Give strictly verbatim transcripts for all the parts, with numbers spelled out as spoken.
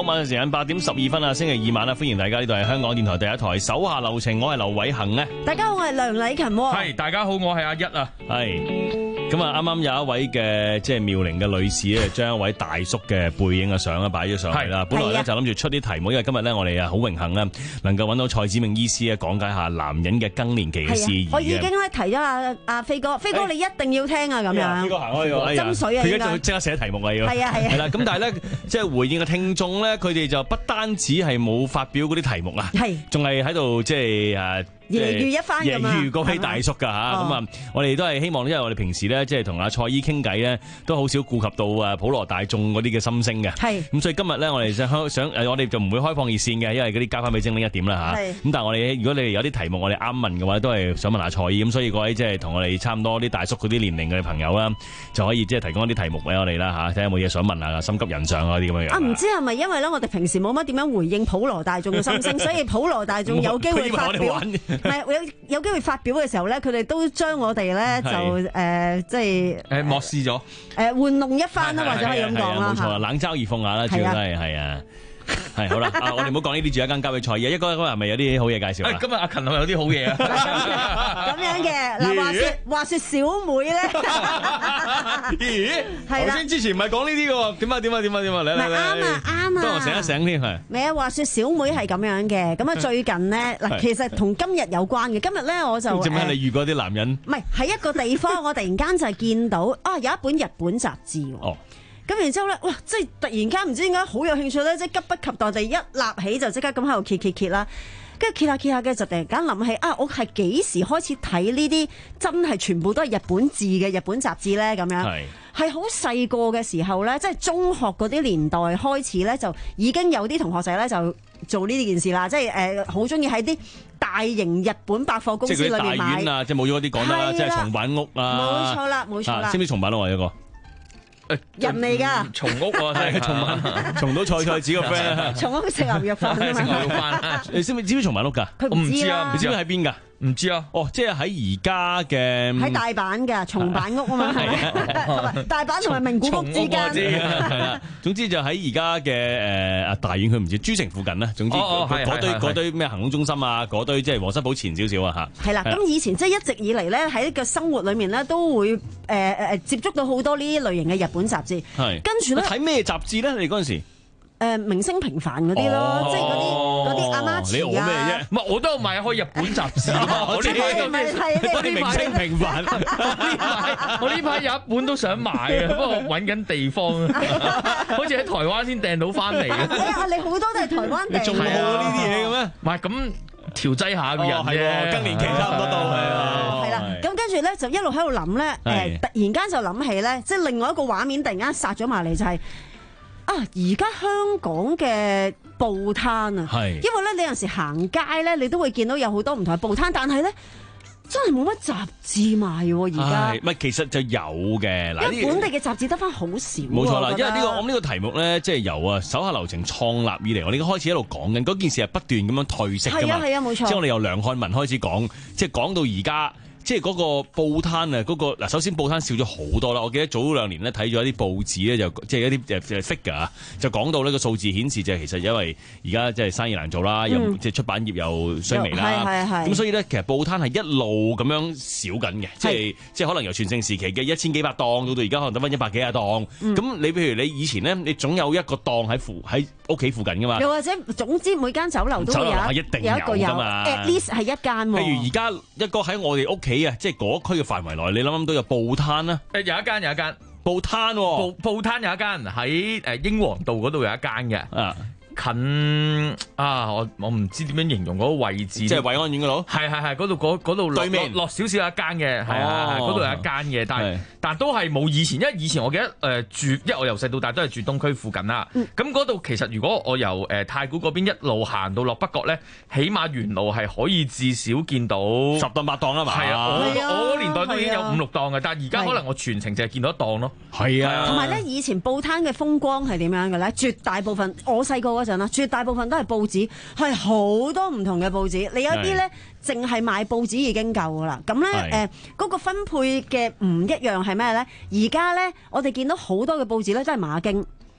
晚嘅時間八點十二分啊，星期二晚啊，歡迎大家，呢度係香港電台第一台手下留情，我係劉偉恒咧。 大家好，我係梁禮勤。 係，大家好，我係阿一啊。 係。咁啊，啱啱有一位嘅即係妙齡嘅女士咧，將一位大叔嘅背影嘅相啊擺咗上嚟啦。本來咧就諗住出啲題目，因為今日咧我哋啊好榮幸啦，能夠揾到蔡梓銘醫師咧講解下男人嘅更年期嘅事宜。 我已經咧提咗阿阿飛哥，飛哥你一定要聽啊咁樣。 飛哥行開喎， 斟水啊！ 佢而家就即刻寫題目啊要。係啊係啊。係啦，咁但係咧即係回應嘅聽眾咧，佢哋就不單止係冇發表嗰啲題目啊，係仲係喺度即係誒。 揶揄一番咁啊！ 揶揄嗰位大叔㗎嚇，咁啊，我哋都係希望，因為我哋平時咧，即係同阿蔡醫傾偈咧，都好少顧及到啊普羅大眾嗰啲嘅心聲嘅。係。咁所以今日咧，我哋想想誒，我哋就唔會開放熱線嘅，因為嗰啲交翻俾精靈一點啦嚇。係。咁但係我哋如果你哋有啲題目，我哋啱問嘅話，都係想問下蔡醫。咁所以各位即係同我哋差唔多啲大叔嗰啲年齡嘅朋友啦，就可以即係提供一啲題目俾我哋啦嚇，睇下有冇嘢想問下，心急人上嗰啲咁樣樣。啊，唔知係咪因為咧，我哋平時冇乜點樣回應普羅大眾嘅心聲，所以普羅大眾有機會發表。唔係有有。機會發表嘅時候咧，佢哋都將我哋咧就誒即係誒漠視咗， 誒玩弄一番啦，或者可以咁講啦。 冇錯啦，冷嘲熱諷下啦，主要都係係啊。係好啦，啊，我哋唔好講呢啲住，一間交俾蔡醫。一哥今日係咪有啲好嘢介紹啊？ 今日阿勤係咪有啲好嘢啊？ 咁樣嘅嗱，話說話說小妹咧， 咦？係啦，頭先之前唔係講呢啲嘅，點啊點啊點啊點啊，嚟嚟嚟， 啱啊啱啊， 幫我醒一醒添係。 咪啊，話說小妹係咁樣嘅，咁啊最近咧嗱，其實同今日有關嘅。今日咧我就做咩？你遇過啲男人？ 唔係喺一個地方，我突然間就係見到啊，有一本日本雜誌。哦。咁然之後咧，哇！即係突然間唔知點解好有興趣咧，即係急不及待地一立起就即刻咁喺度揭揭揭啦，跟住揭下揭下嘅就突然間諗起啊！我係幾時開始睇呢啲真係全部都係日本字嘅日本雜誌咧？咁樣係係好細個嘅時候咧，即係中學嗰啲年代開始咧，就已經有啲同學仔咧就做呢件事啦，即係誒好中意喺啲大型日本百貨公司裏面買， 即係大院啊，即係冇咗嗰啲講得啦，即係松板屋啊， 冇錯啦，冇錯啦， 知唔知松板屋啊？有個人嚟噶， 松屋啊，係松松到菜菜子個 friend 啊， 松屋食牛肉飯啊嘛， 食牛肉飯， 你知唔知知唔知松板屋㗎？ 佢唔知啊， 你知唔知喺邊㗎？ 唔知啊， 哦，即係喺而家嘅喺大阪嘅松板屋啊嘛，係咪？大阪同埋名古屋之間， 係啦。總之就喺而家嘅誒大院，佢唔知豬城附近啦。總之嗰堆嗰堆咩行動中心啊，嗰堆即係皇室堡前少少啊嚇。 係啦，咁以前即係一直以嚟咧喺個生活裏面咧都會誒誒接觸到好多呢類型嘅日本雜誌。係跟住咧睇咩雜誌咧？你嗰陣時？誒明星平凡嗰啲咯，即係嗰啲嗰啲阿媽詞啊！ 你我咩啫？ 唔係我都有買開日本雜誌，我呢排唔係係啲明星平凡。 我呢排有一本都想買啊，不過揾緊地方，好似喺台灣先訂到翻嚟。 啊！你好多都係台灣訂。 你仲冇呢啲嘢嘅咩？ 唔係咁調劑下個人啫， 更年期差唔多到係啊。 係啦，咁跟住咧就一路喺度諗咧，誒突然間就諗起咧，即係另外一個畫面突然間殺咗埋嚟就係。啊！而家香港嘅報攤啊，因為咧你有陣時行街咧，你都會見到有好多唔同嘅報攤，但係咧真係冇乜雜誌賣喎。而家唔係其實就有嘅， 因為本地嘅雜誌得翻好少。 冇錯啦，因為呢個我呢個題目咧，即係由啊手下留情創立以嚟，我哋開始一路講緊嗰件事係不斷咁樣褪色㗎嘛。係啊係啊，冇錯。即係我哋由梁漢文開始講，即係講到而家。即係嗰個報攤啊，嗰、嗰個嗱，首先報攤少咗好多啦。我記得早兩年咧睇咗一啲報紙咧，就即係一啲誒 figure 啊，就講到呢個數字顯示就係其實因為而家即係生意難做啦，又、嗯、即係出版業又衰微啦，咁所以咧其實報攤係一路咁樣少緊嘅，即係即係可能由全盛時期嘅一千幾百檔到到而家可能得翻一百幾廿檔。咁、嗯、你譬如你以前咧，你總有一個檔喺附喺屋企附近噶嘛， 又或者總之每間酒樓都有一定有一個有嘛 ，at least 係一間。 譬如而家一個喺我哋屋企啊，即係嗰區嘅範圍內，你諗諗都有報攤啦。 誒，有一間有一間報攤， 報報攤有一間喺誒英皇道嗰度有一間嘅。啊。近啊！我我唔知點樣形容嗰個位置， 即係惠安苑嗰度。係係係嗰度嗰嗰度落落少少有一間嘅，係啊，嗰度有一間嘅，但係但都係冇以前，因為以前我記得誒、呃、住，因為我由細到大都係住東區附近啦。咁嗰度其實如果我由誒、呃、太古嗰邊一路行到落北角咧，起碼沿路係可以至少見到十檔八檔啊嘛。係啊， 我我嗰年代都已經有五六檔嘅，但係而家可能我全程淨係見到一檔咯。 係啊， 同埋咧，以前報攤嘅風光係點樣嘅咧？絕大部分我細個嗰陣啦，絕大部分都係報紙，係好多唔同嘅報紙。你有啲咧，淨係買報紙已經夠噶啦。咁咧，誒嗰個分配嘅唔一樣係咩咧？而家咧，我哋見到好多嘅報紙咧，真係馬經。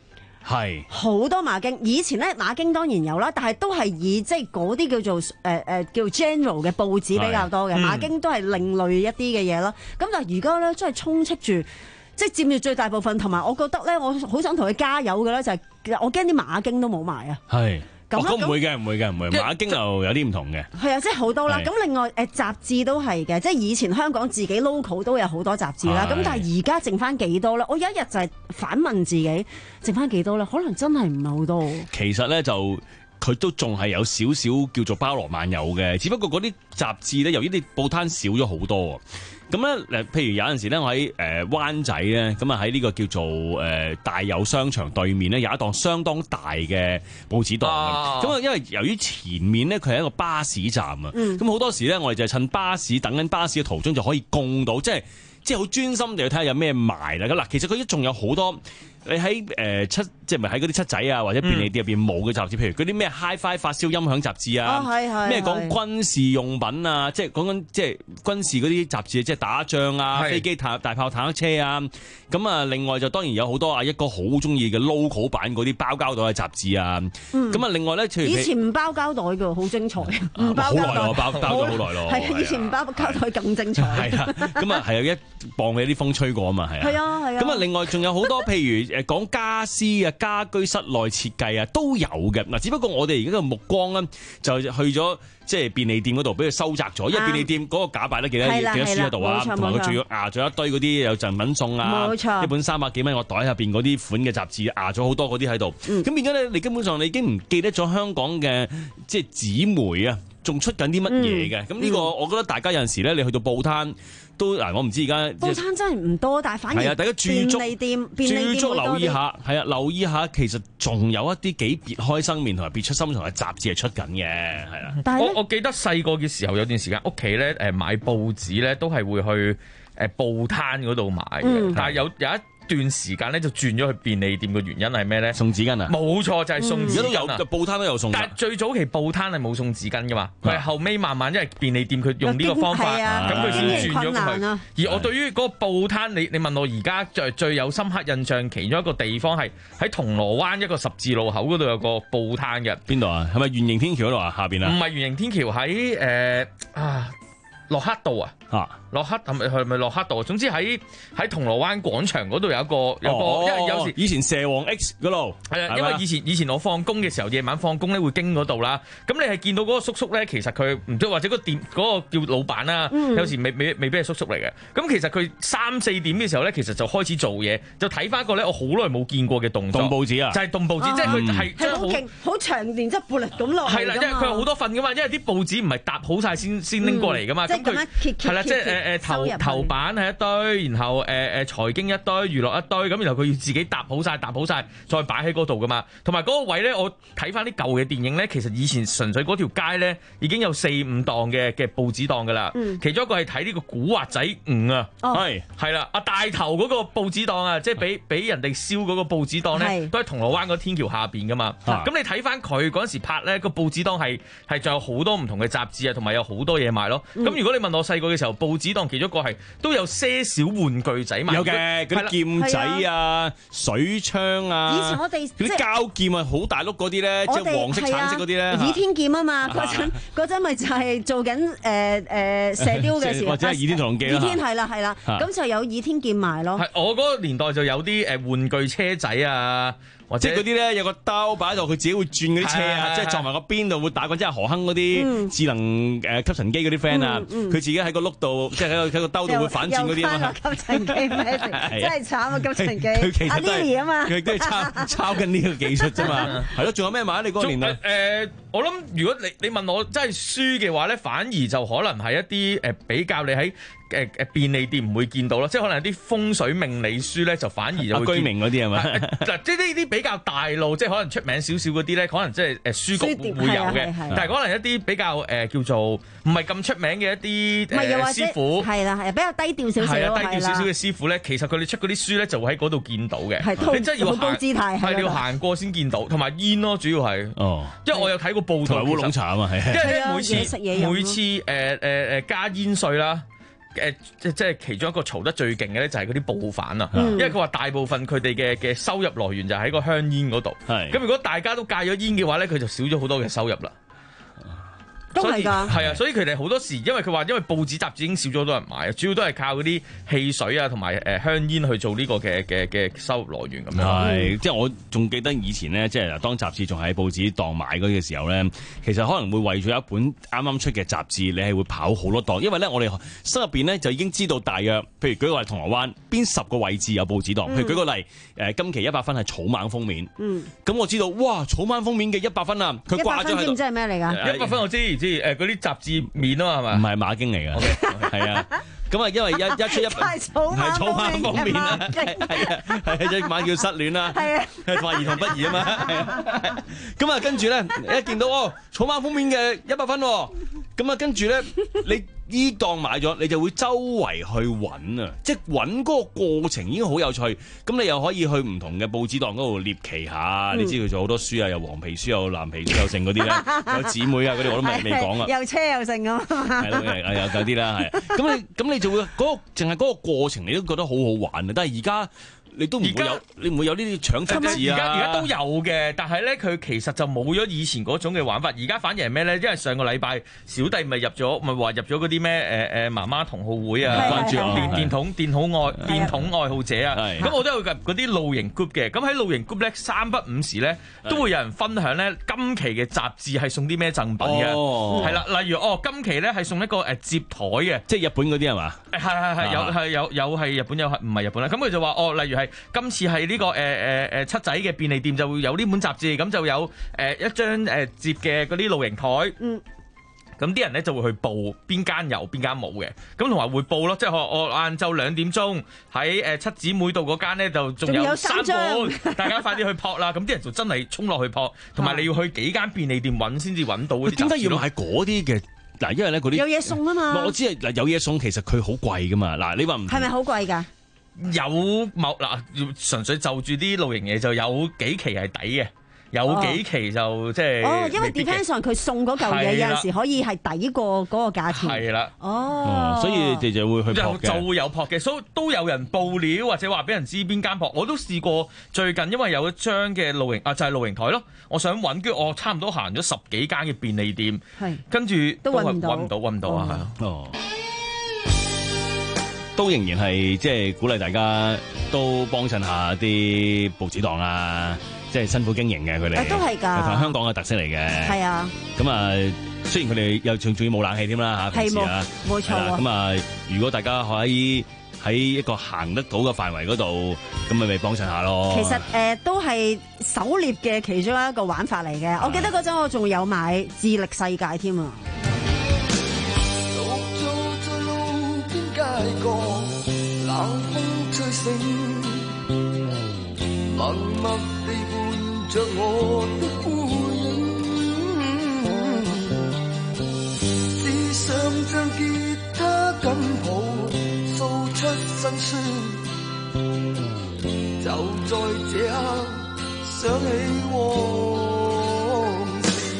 係好多馬經。以前咧馬經當然有啦，但係都係以即係嗰啲叫做誒誒、呃、叫 general 嘅報紙比較多嘅，馬經都係另類一啲嘅嘢啦。咁但係而家咧真係充斥住。即係佔住最大部分，同埋我覺得咧，我好想同佢加油嘅咧，就係我驚啲馬經都冇埋啊！ 係咁咁唔會嘅，唔會嘅，唔會。馬經又有啲唔同嘅。係啊，即係好多啦。咁另外誒雜誌都係嘅，即係以前香港自己 local 都有好多雜誌啦。咁但係而家剩翻幾多咧？我有一日就係反問自己，剩翻幾多咧？可能真係唔係好多。其實咧就。佢都仲係有少少叫做包羅萬有嘅，只不過嗰啲雜誌咧，由於啲報攤少咗好多，咁咧誒，譬如有陣時咧，我喺誒灣仔咧，咁啊喺呢個叫做誒大有商場對面咧，有一檔相當大嘅報紙檔嘅，咁啊，因為由於前面咧佢係一個巴士站啊，咁好、嗯、多時咧我哋就係趁巴士等緊巴士嘅途中就可以供到，即係即係好專心地去睇下有咩賣啦。咁嗱，其實佢都仲有好多。你喺誒七即係咪喺嗰啲七仔啊或者便利店入邊冇嘅雜誌，譬如嗰啲咩 Hi-Fi 發燒音響雜誌啊，咩講軍事用品啊，即係講緊即係軍事嗰啲雜誌，即係打仗啊、飛機、大大炮、坦克車啊。咁啊，另外就當然有好多阿一哥好中意嘅 local 版嗰啲包膠袋嘅雜誌啊。咁啊，另外咧，以前唔包膠袋嘅，好精彩。唔包好耐咯，包包咗好耐咯。 係以前唔包膠袋更精彩。 係啊，咁啊係有一磅嘅啲風吹過啊嘛，係啊。 係啊係啊。咁啊，另外仲有好多譬如。誒講家私啊、家居室內設計啊都有嘅嗱，只不過我哋而家嘅目光咧就去咗即係便利店嗰度，俾佢收窄咗，因為便利店嗰個架擺得幾多幾多書喺度啊，同埋佢仲要壓咗一堆嗰啲有贈品送啊，冇錯，一本三百幾蚊個袋入邊嗰啲款嘅雜誌壓咗好多嗰啲喺度，咁變咗咧，你根本上你已經唔記得咗香港嘅即係紙媒啊，仲出緊啲乜嘢嘅？咁呢、嗯、個我覺得大家有陣時咧，你去到報攤。都嗱，我唔知而家報攤真係唔多，但係反而係啊，大家注足便利店， 注足留意下，係啊，留意下，其實仲有一啲幾別開生面同埋別出心裁嘅雜誌係出緊嘅，係啊。 但係我我記得細個嘅時候有段時間屋企咧誒買報紙咧都係會去誒報攤嗰度買嘅，嗯、但係有有一段時間咧就轉咗去便利店嘅原因係咩咧？ 送紙巾啊！ 冇錯，就係、是、送紙巾、嗯、 而家都有報攤都有送。 但係最早期報攤係冇送紙巾噶嘛，佢係、啊、後尾慢慢因為便利店佢用呢個方法，咁佢先轉咗佢。啊、而我對於嗰個報攤，你你問我而家最最有深刻印象，其中一個地方係喺銅鑼灣一個十字路口嗰度有個報攤嘅。 邊度啊？係咪圓形天橋嗰度啊？下邊啊？ 唔係圓形天橋，喺誒啊駱克道啊。啊駱克係咪係咪駱克道？總之喺喺銅鑼灣廣場嗰度有一個有個，哦、因為有時以前蛇王 X 嗰度係啊，因為以前以前我放工嘅時候，夜晚放工咧會經嗰度啦。咁你係見到嗰個叔叔咧，其實佢唔知或者個店嗰、嗰個叫老闆啦，嗯、有時未未未必係叔叔嚟嘅。咁其實佢三四點嘅時候咧，其實就開始做嘢，就睇翻個咧我好耐冇見過嘅動作。 動報紙啊， 就係動報紙，啊、即係佢係將好勁好長段即係撥力咁落。 係啦，因為佢有好多份噶嘛，因為啲報紙唔係搭好晒先先拎過嚟噶嘛。咁佢係啦，即係誒誒頭頭版係一堆，然後誒誒財經一堆，娛樂一堆，咁然後佢要自己搭好晒，搭好晒，再擺喺嗰度噶嘛。同埋嗰個位咧，我睇翻啲舊嘅電影咧，其實以前純粹嗰條街咧已經有四五檔嘅嘅報紙檔噶啦。嗯、其中一個係睇呢個古惑仔五啊，係係啦，阿大頭嗰個報紙檔啊，即係俾俾人哋燒嗰個報紙檔咧，是都喺銅鑼灣個天橋下邊噶嘛。咁、啊、你睇翻佢嗰陣時拍咧，個報紙檔係係仲有好多唔同嘅雜誌啊，同埋有好多嘢賣咯。咁、嗯、如果你問我細個嘅時候，報紙檔其中一個係都有些少玩具仔賣， 有嘅嗰啲劍仔啊、水槍啊， 以前我哋嗰啲膠劍啊，好大碌嗰啲咧，即係黃色、橙色嗰啲咧， 倚天劍啊嘛，嗰陣嗰陣咪就係做緊誒誒射雕嘅時候， 或者係倚天屠龍記啦， 倚天係啦係啦，咁就有倚天劍賣咯。 係我嗰個年代就有啲誒玩具車仔啊。或者嗰啲咧有個兜擺喺度，佢自己會轉嗰啲車啊，即係撞埋個邊度會打滾，即係何亨嗰啲智能誒吸塵機嗰啲 friend 啊，佢自己喺個碌度，即係喺個喺個兜度會反轉嗰啲啊嘛。 吸塵機咩？真係慘啊！吸塵機阿 Lily 啊嘛， 佢都係抄抄緊呢個技術啫嘛。係咯，仲有咩買？你嗰個年代誒，我諗如果你你問我真係書嘅話咧，反而就可能係一啲誒比較你喺。誒誒便利店唔會見到咯，即係可能有啲風水命理書咧，就反而就會居明嗰啲係咪？ 嗱，即係呢啲比較大路，即係可能出名少少嗰啲咧，可能即係誒書局會有嘅。但係可能一啲比較誒叫做唔係咁出名嘅一啲誒師傅， 係啦係比較低調少少， 低調少少嘅師傅咧，其實佢哋出嗰啲書咧就會喺嗰度見到嘅。你真係要高姿態， 係你要行過先見到，同埋煙咯，主要係。哦，因為我有睇過報道， 同埋烏龍茶啊嘛，係。 因為每次每次誒誒誒加煙稅啦。 誒即即係其中一個嘈得最勁嘅咧，就係嗰啲報販啊， 嗯、 因為佢話大部分佢哋嘅嘅收入來源就喺個香煙嗰度。係咁，如果大家都戒咗煙嘅話咧，佢就少咗好多嘅收入啦。 都係㗎， 係啊，所以佢哋好多時，因為佢話，因為報紙雜誌已經少咗好多人買，主要都係靠嗰啲汽水啊同埋誒香煙去做呢個嘅嘅嘅收入來源咁樣。 係，即係我仲記得以前咧，即係當雜誌仲喺報紙檔買嗰個時候咧，其實可能會為咗一本啱啱出嘅雜誌，你係會跑好多檔，因為咧我哋心入邊咧就已經知道大約，譬如舉個例，銅鑼灣邊十個位置有報紙檔，譬如舉個例，誒今期一百分係草蜢封面，嗯，咁我知道，哇，草蜢封面嘅一百分啊，佢掛咗喺度。一百分知唔知係咩嚟㗎？ 一百分我知。誒嗰啲雜誌面啊嘛，係咪？ 唔係馬經嚟㗎，係啊。咁啊，因為一一出一係草蜢封面啦，係啊，係一晚叫失戀啦，係啊，話兒童不宜啊嘛，係啊。咁啊，跟住咧一見到哦，草蜢封面嘅一百分，咁啊，跟住咧你依檔買咗，你就會周圍去揾啊，即係揾嗰個過程已經好有趣。咁你又可以去唔同嘅報紙檔嗰度獵奇下，嗯、你知佢做好多書啊，有黃皮書，有藍皮書，有剩嗰啲咧，有姊妹啊嗰啲我都未未講啊， 有車有剩咁， 係咯，有有啲啦，係。咁你咁你就會嗰、嗰個淨係嗰個過程，你都覺得好好玩啊！但係而家。你都唔會有，在你唔會有呢啲搶雜誌啊！而家而家都有嘅，但係咧佢其實就冇咗以前嗰種嘅玩法。而家反而係咩咧？因為上個禮拜小弟咪入咗，咪話入咗嗰啲咩誒誒媽媽同好會啊，關注電電筒電筒愛電筒愛好者啊。咁我都有入嗰啲露營 group 嘅。咁喺露營 group 咧，三不五時咧都會有人分享咧今期嘅雜誌係送啲咩贈品嘅。係啦、哦，例如哦，今期咧係送一個誒摺台嘅， 即係日本嗰啲係嘛？ 係係係有係有有係日本有唔係日本啦。咁佢就話哦，例如係。今次係呢、這個誒誒誒七仔嘅便利店就會有呢本雜誌，咁就有誒、呃、一張誒摺嘅嗰啲露營台。嗯，咁啲人咧就會去報邊間有邊間冇嘅，咁同埋會報咯，即係我我晏晝兩點鐘喺誒七姊妹度嗰間咧就仲有三本，大家快啲去撲啦！咁啲人就真係衝落去撲，同埋你要去幾間便利店揾先至揾到嗰啲雜誌。點解要買嗰啲嘅？嗱，因為咧嗰啲有嘢送啊嘛。我知係嗱，有嘢送其實佢好貴噶嘛。嗱，你話唔係咪好貴㗎？ 有某嗱，純粹就住啲露營嘢就有幾期係抵嘅，有幾期就、哦、即係哦，因為 depends on 佢送嗰嚿嘢有陣時可以係抵過嗰個價錢。 係啦， 哦， 所以你哋就會去撲嘅， 就會有撲嘅，所以都有人報料或者話俾人知邊間撲。我都試過最近，因為有一張嘅露營啊，就係、是、露營台咯。我想揾，跟住我差唔多行咗十幾間嘅便利店，係跟住都揾唔到，揾唔到，揾唔到啊，係啊。 都仍然係即係鼓勵大家都幫襯下啲報紙檔啊，即係辛苦經營嘅佢哋， 都係㗎， 同香港嘅特色嚟嘅。 係啊，咁啊，雖然佢哋又仲仲要冇冷氣添啦嚇，平時啊， 冇錯。 咁啊，如果大家可以喺一個行得到嘅範圍嗰度，咁咪咪幫襯下咯。 其實誒、呃、都係狩獵嘅其中一個玩法嚟嘅。的我記得嗰陣我仲有買智力世界添啊。 冷風吹醒，默默地伴着我的孤影，只想將吉他緊抱，訴出心酸，就在這刻想起往事，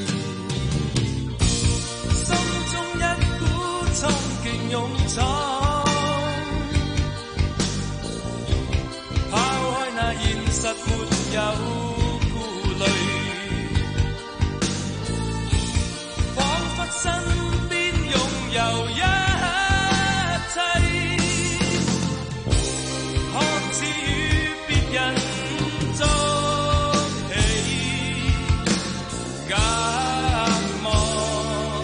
心中一股衝勁勇闖，實沒有顧慮，彷彿身邊擁有一切，看似與別人作戲，隔膜，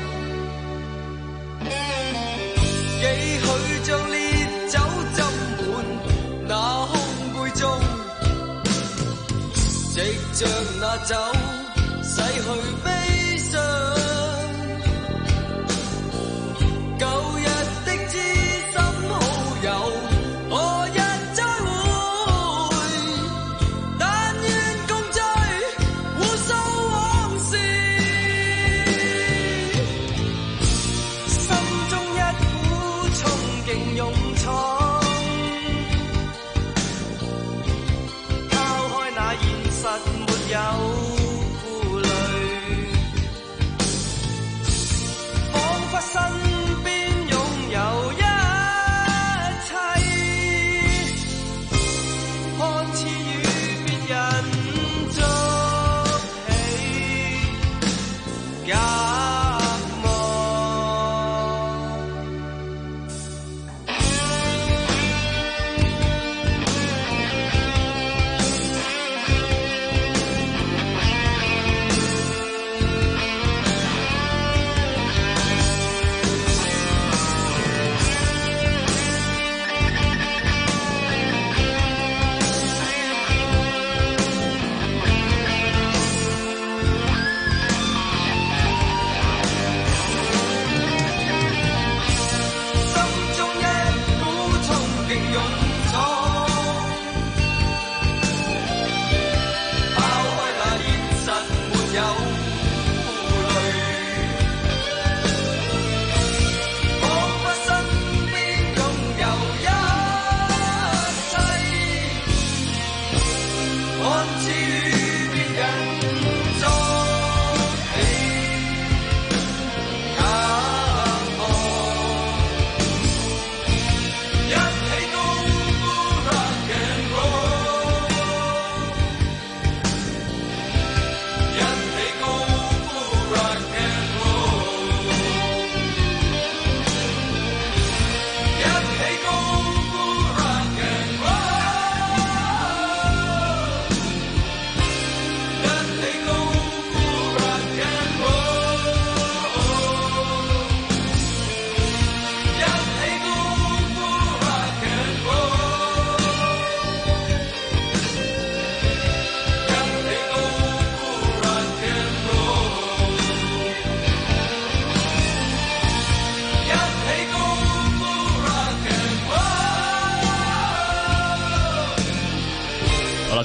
幾許將烈酒斟滿那空杯中，藉着那酒洗去悲傷，舊日的知心好友，何日再會？但願共聚，互訴往事，心中一股衝勁勇闖。沒有顧慮。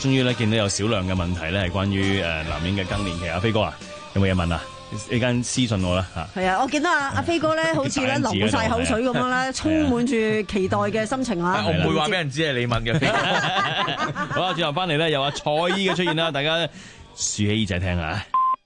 終於咧見到有少量嘅問題咧，係關於誒男人嘅更年期。阿飛哥啊，有冇嘢問啊？你間私信我啦嚇。係啊，我見到阿阿飛哥咧，好似咧流晒口水咁樣咧，充滿住期待嘅心情啊！ 我唔會話俾人知係你問嘅。 好啦，轉頭翻嚟咧，有阿蔡姨嘅出現啦，大家豎起耳仔聽下。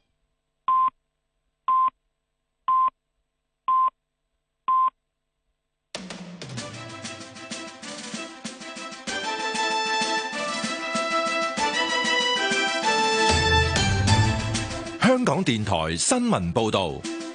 香港電台新聞報道，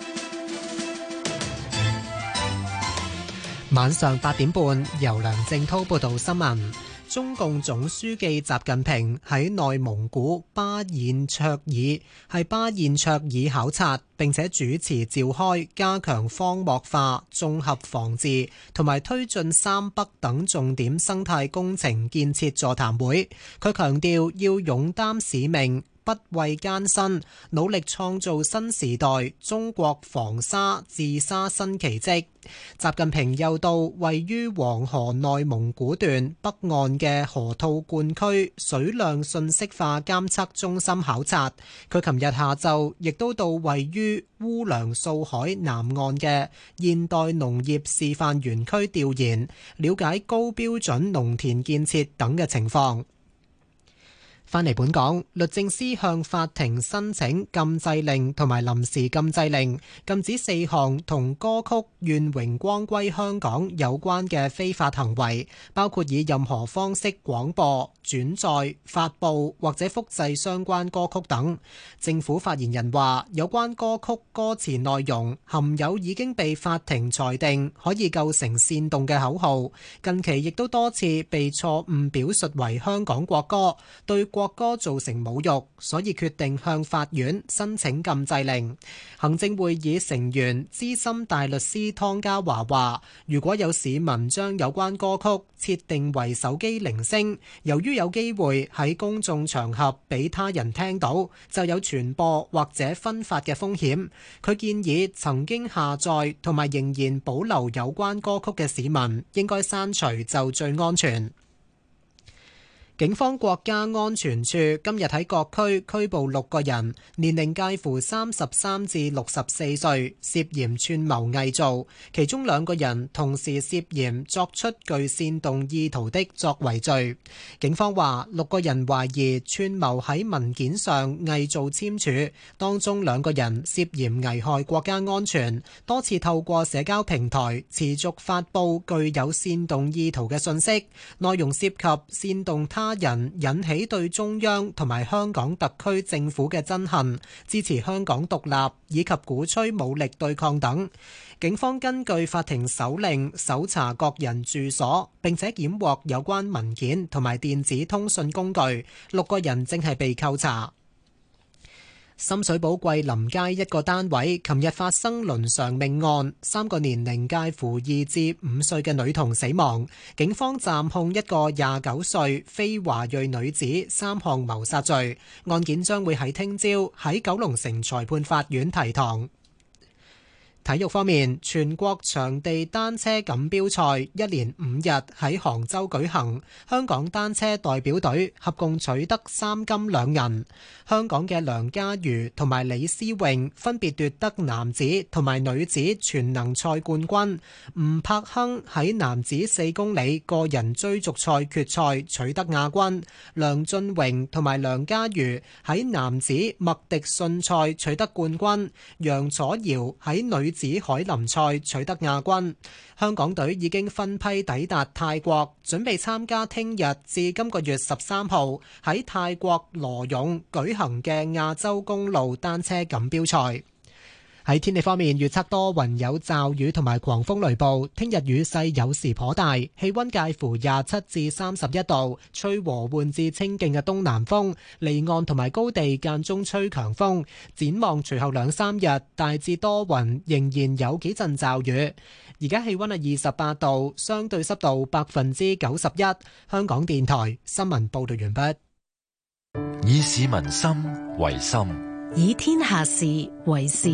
晚上八點半，由梁正滔報道新聞。中共總書記習近平喺內蒙古巴彥淖爾係巴彥淖爾考察，並且主持召開加強荒漠化、綜合防治同埋推進三北等重點生態工程建設座談會。佢強調要勇擔使命，不畏艱辛，努力創造新時代中國防沙治沙新奇蹟。習近平又到位於黃河內蒙古段北岸嘅河套灌區水量信息化監測中心考察。佢琴日下晝亦都到位於烏梁素海南岸嘅現代農業示範園區調研，了解高標準農田建設等嘅情況。返嚟本港，律政司向法庭申請禁制令同埋臨時禁制令，禁止四項同歌曲《願榮光歸香港》有關嘅非法行為，包括以任何方式廣播、轉載、發布或者複製相關歌曲等。政府發言人話，有關歌曲歌詞內容含有已經被法庭裁定可以構成煽動嘅口號，近期亦都多次被錯誤表述為香港國歌，對國歌造成侮辱，所以決定向法院申請禁制令。行政會議成員資深大律師湯家驊話，如果有市民將有關歌曲設定為手機鈴聲，由於有機會喺公眾場合俾他人聽到，就有傳播或者分發嘅風險。佢建議曾經下載同埋仍然保留有關歌曲嘅市民應該刪除就最安全。警方國家安全處今日喺各區拘捕六個人，年齡介乎三十三至六十四歲，涉嫌串謀偽造。其中兩個人同時涉嫌作出具煽動意圖的作為罪。警方話，六個人懷疑串謀喺文件上偽造簽署，當中兩個人涉嫌危害國家安全，多次透過社交平台持續發布具有煽動意圖嘅信息，內容涉及煽動他人引起對中央同埋香港特區政府嘅憎恨，支持香港獨立以及鼓吹武力對抗等。警方根據法庭手令搜查各人住所，並且檢獲有關文件同埋電子通訊工具，六個人正係被扣查。深水埗桂林街一個單位琴日發生倫常命案，三個年齡介乎二至五歲嘅女童死亡。警方暫控一個廿九歲非華裔女子三項謀殺罪，案件將會喺聽朝喺九龍城裁判法院提堂。體育方面，全國場地單車錦標賽一連五日喺杭州舉行，香港單車代表隊合共取得三金兩銀。香港嘅梁家瑜同埋李思穎分別奪得男子同埋女子全能賽冠軍。吳柏亨喺男子四公里個人追逐賽決賽取得亞軍，梁俊榮同埋梁家瑜喺男子麥迪遜賽取得冠軍，楊楚瑤喺女子海林賽取得亞軍。香港隊已經分批抵達泰國，準備參加聽日至今個月十三號喺泰國羅勇舉行嘅亞洲公路單車錦標賽。喺天氣方面，預測多雲有驟雨同埋狂風雷暴，聽日雨勢有時頗大，氣溫介乎廿七至三十一度，吹和緩至清勁嘅東南風，離岸同埋高地間中吹強風。展望隨後兩三日大致多雲，仍然有幾陣驟雨。而家氣溫係二十八度，相對濕度百分之九十一。香港電台新聞報道完畢。 以市民心為心， 以天下事為事。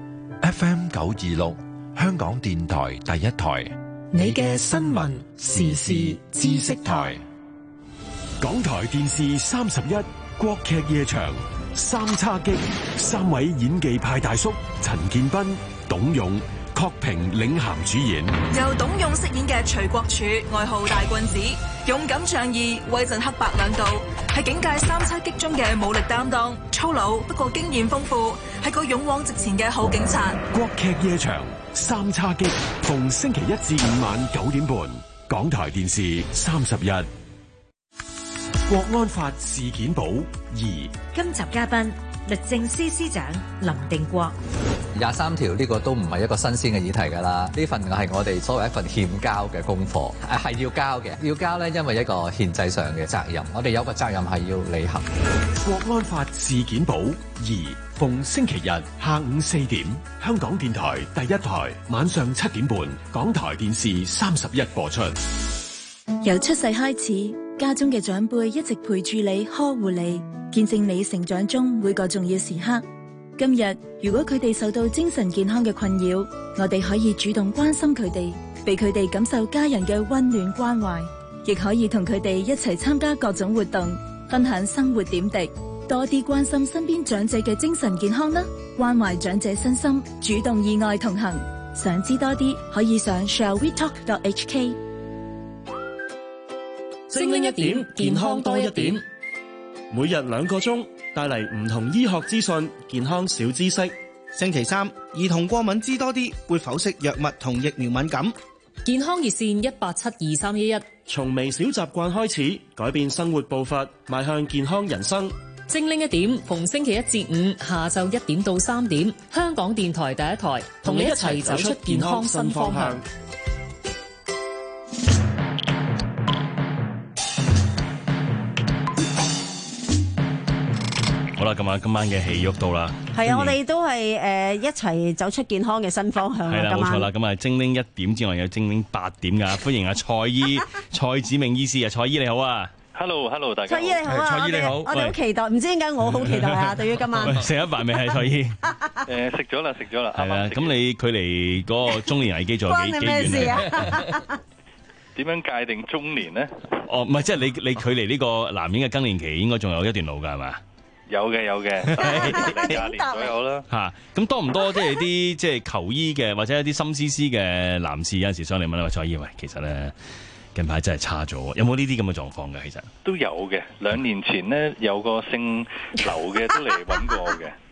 F M 九二六，香港電台第一台， 你嘅新聞時事知識台。 港台電視三十一國劇夜場三叉戟，三位演技派大叔陳建斌、董勇、郝平領銜主演。 由董勇飾演嘅徐國柱，外號大棍子，勇敢仗義，威震黑白兩道，係警界三叉戟中嘅武力擔當，粗魯不過經驗豐富，係個勇往直前嘅好警察。 國劇夜場三叉戟，逢星期一至五晚九點半，港台電視三十一。國安法事件簿二， 今集嘉賓律政司司長林定國。 廿三條呢個都唔係一個新鮮嘅議題㗎啦，呢份係我哋所謂一份欠交嘅功課，係要交嘅，要交呢，因為一個憲制上嘅責任，我哋有個責任係要履行。 國安法事件簿二，逢星期日下午四點，香港電台第一台，晚上七點半，港台電視三十一播出。 由出世開始，家中嘅長輩一直陪住你，呵護你，見證你成長中每個重要時刻。今日如果佢哋受到精神健康嘅困擾，我哋可以主動關心佢哋，俾佢哋感受家人嘅溫暖關懷，亦可以同佢哋一齊參加各種活動，分享生活點滴，多啲關心身邊長者嘅精神健康啦，關懷長者身心，主動意外同行。想知多啲，可以上 shall we talk dot h k。 精靈一點，健康多一點。每日兩個鐘，帶嚟唔同醫學資訊、健康小知識。 星期三，兒童過敏知多啲，會否識藥物同疫苗敏感？ 健康熱線一八七二三一一。 從微小習慣開始，改變生活步伐，邁向健康人生。 精靈一點，逢星期一至五下晝一點到三點，香港電台第一台，同你一齊走出健康新方向。 好啦，今晚今晚嘅戲喐到啦。 係啊，我哋都係誒一齊走出健康嘅新方向。 係啦，冇錯啦。咁啊，精靈一點之外，有精靈八點噶。歡迎阿蔡醫、蔡子明醫師啊，蔡醫你好啊。 Hello，Hello， 大家好。 蔡醫你好啊， 蔡醫你好。 我哋好期待，唔知點解我好期待啊！對於今晚食咗飯未？係蔡醫。 誒，食咗啦，食咗啦。 係啊，咁你距離嗰個中年危機仲有幾幾遠啊？ 點樣界定中年咧？ 哦，唔係，即係你你距離呢個男人嘅更年期應該仲有一段路㗎，係嘛？ 有嘅有嘅，廿年左右啦。 嚇，咁多唔多即係啲即係求醫嘅或者一啲心思思嘅男士有陣時上嚟問啊，蔡醫，喂，其實咧近排真係差咗，有冇呢啲咁嘅狀況嘅？其實都有嘅，兩年前咧有個姓劉嘅都嚟揾過我嘅。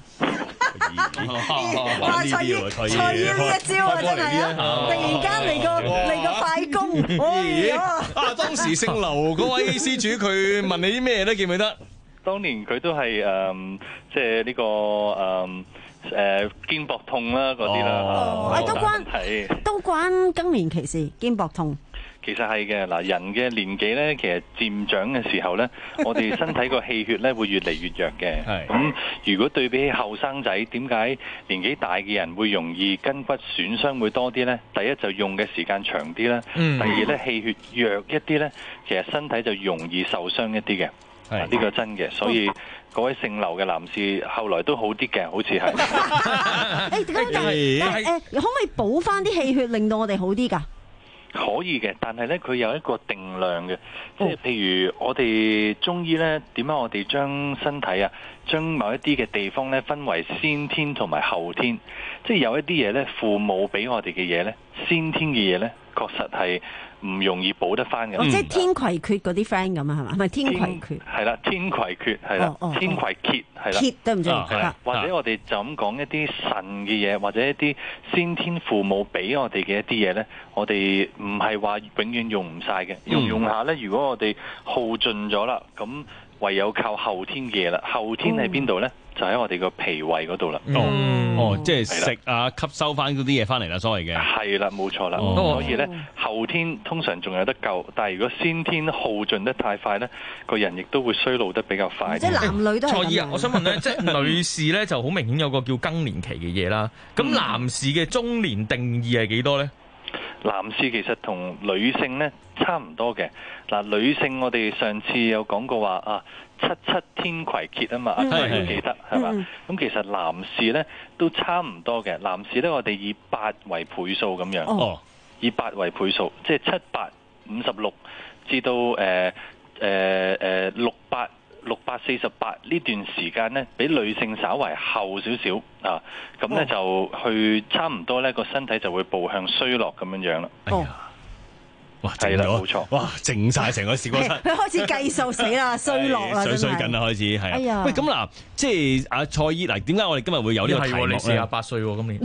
哇！蔡醫，蔡醫呢一招啊，真係啊！突然間嚟個嚟個快攻，哎啊！當時姓劉嗰位施主，佢問你啲咩咧？記唔記得？ 當年佢都係誒，即係呢個誒誒肩膊痛啦嗰啲啦。 哦，都關係都關更年期事，肩膊痛。 其實係嘅，嗱，人嘅年紀咧，其實漸長嘅時候咧，我哋身體個氣血咧會越嚟越弱嘅。係咁，如果對比起後生仔，點解年紀大嘅人會容易筋骨損傷會多啲咧？第一就用嘅時間長啲啦，嗯、第二咧氣血弱一啲咧，其實身體就容易受傷一啲嘅。係呢個真嘅，所以嗰位姓劉嘅男士後來都好啲嘅，好似係。 誒點解？但係誒，可唔可以補翻啲氣血，令到我哋好啲㗎？ 可以嘅，但係咧佢有一個定量嘅，即係譬如我哋中醫咧，點解我哋將身體啊，將某一啲嘅地方咧分為先天同埋後天，即係有一啲嘢咧，父母俾我哋嘅嘢咧，先天嘅嘢咧，確實係唔容易補得翻嘅。 哦，即係天葵缺嗰啲 friend 咁啊，係嘛？係咪天葵缺？ 係啦，天葵缺係啦，天葵竭係啦。 竭對唔住， 或者我哋就咁講一啲腎嘅嘢，或者一啲先天父母俾我哋嘅一啲嘢咧，我哋唔係話永遠用唔晒嘅，用用下咧，如果我哋耗盡咗啦，咁唯有靠後天嘅嘢啦。後天喺邊度咧？就喺我哋個脾胃嗰度啦。 哦，哦，即係食啊，吸收翻嗰啲嘢翻嚟啦，所謂嘅。 係啦，冇錯啦。所以咧，後天通常仲有得救，但係如果先天耗盡得太快咧，個人亦都會衰老得比較快。 即係男女都係咁。 蔡醫啊，我想問咧，即係女士咧就好明顯有個叫更年期嘅嘢啦。咁男士嘅中年定義係幾多咧？ 男士其實同女性咧差唔多嘅。嗱，女性我哋上次有講過話啊，七七天葵竭啊嘛，阿輝都記得係嘛？咁其實男士咧都差唔多嘅。男士咧我哋以八為倍數咁樣，哦、以八為倍數，即係七八五十六至到誒誒誒六八六八四十八呢段時間咧，比女性稍為後少少啊，咁咧就去差唔多咧個身體就會步向衰落咁樣樣啦。 哎呀哇，靜咗，冇錯，哇，靜晒成個視覺室， 佢開始計數死啦，衰落啦， 衰衰緊啦，開始係。 哎呀， 喂，咁嗱，即係阿蔡姨嗱，點解我哋今日會有呢個題目咧？ 你四十八歲喎，今年。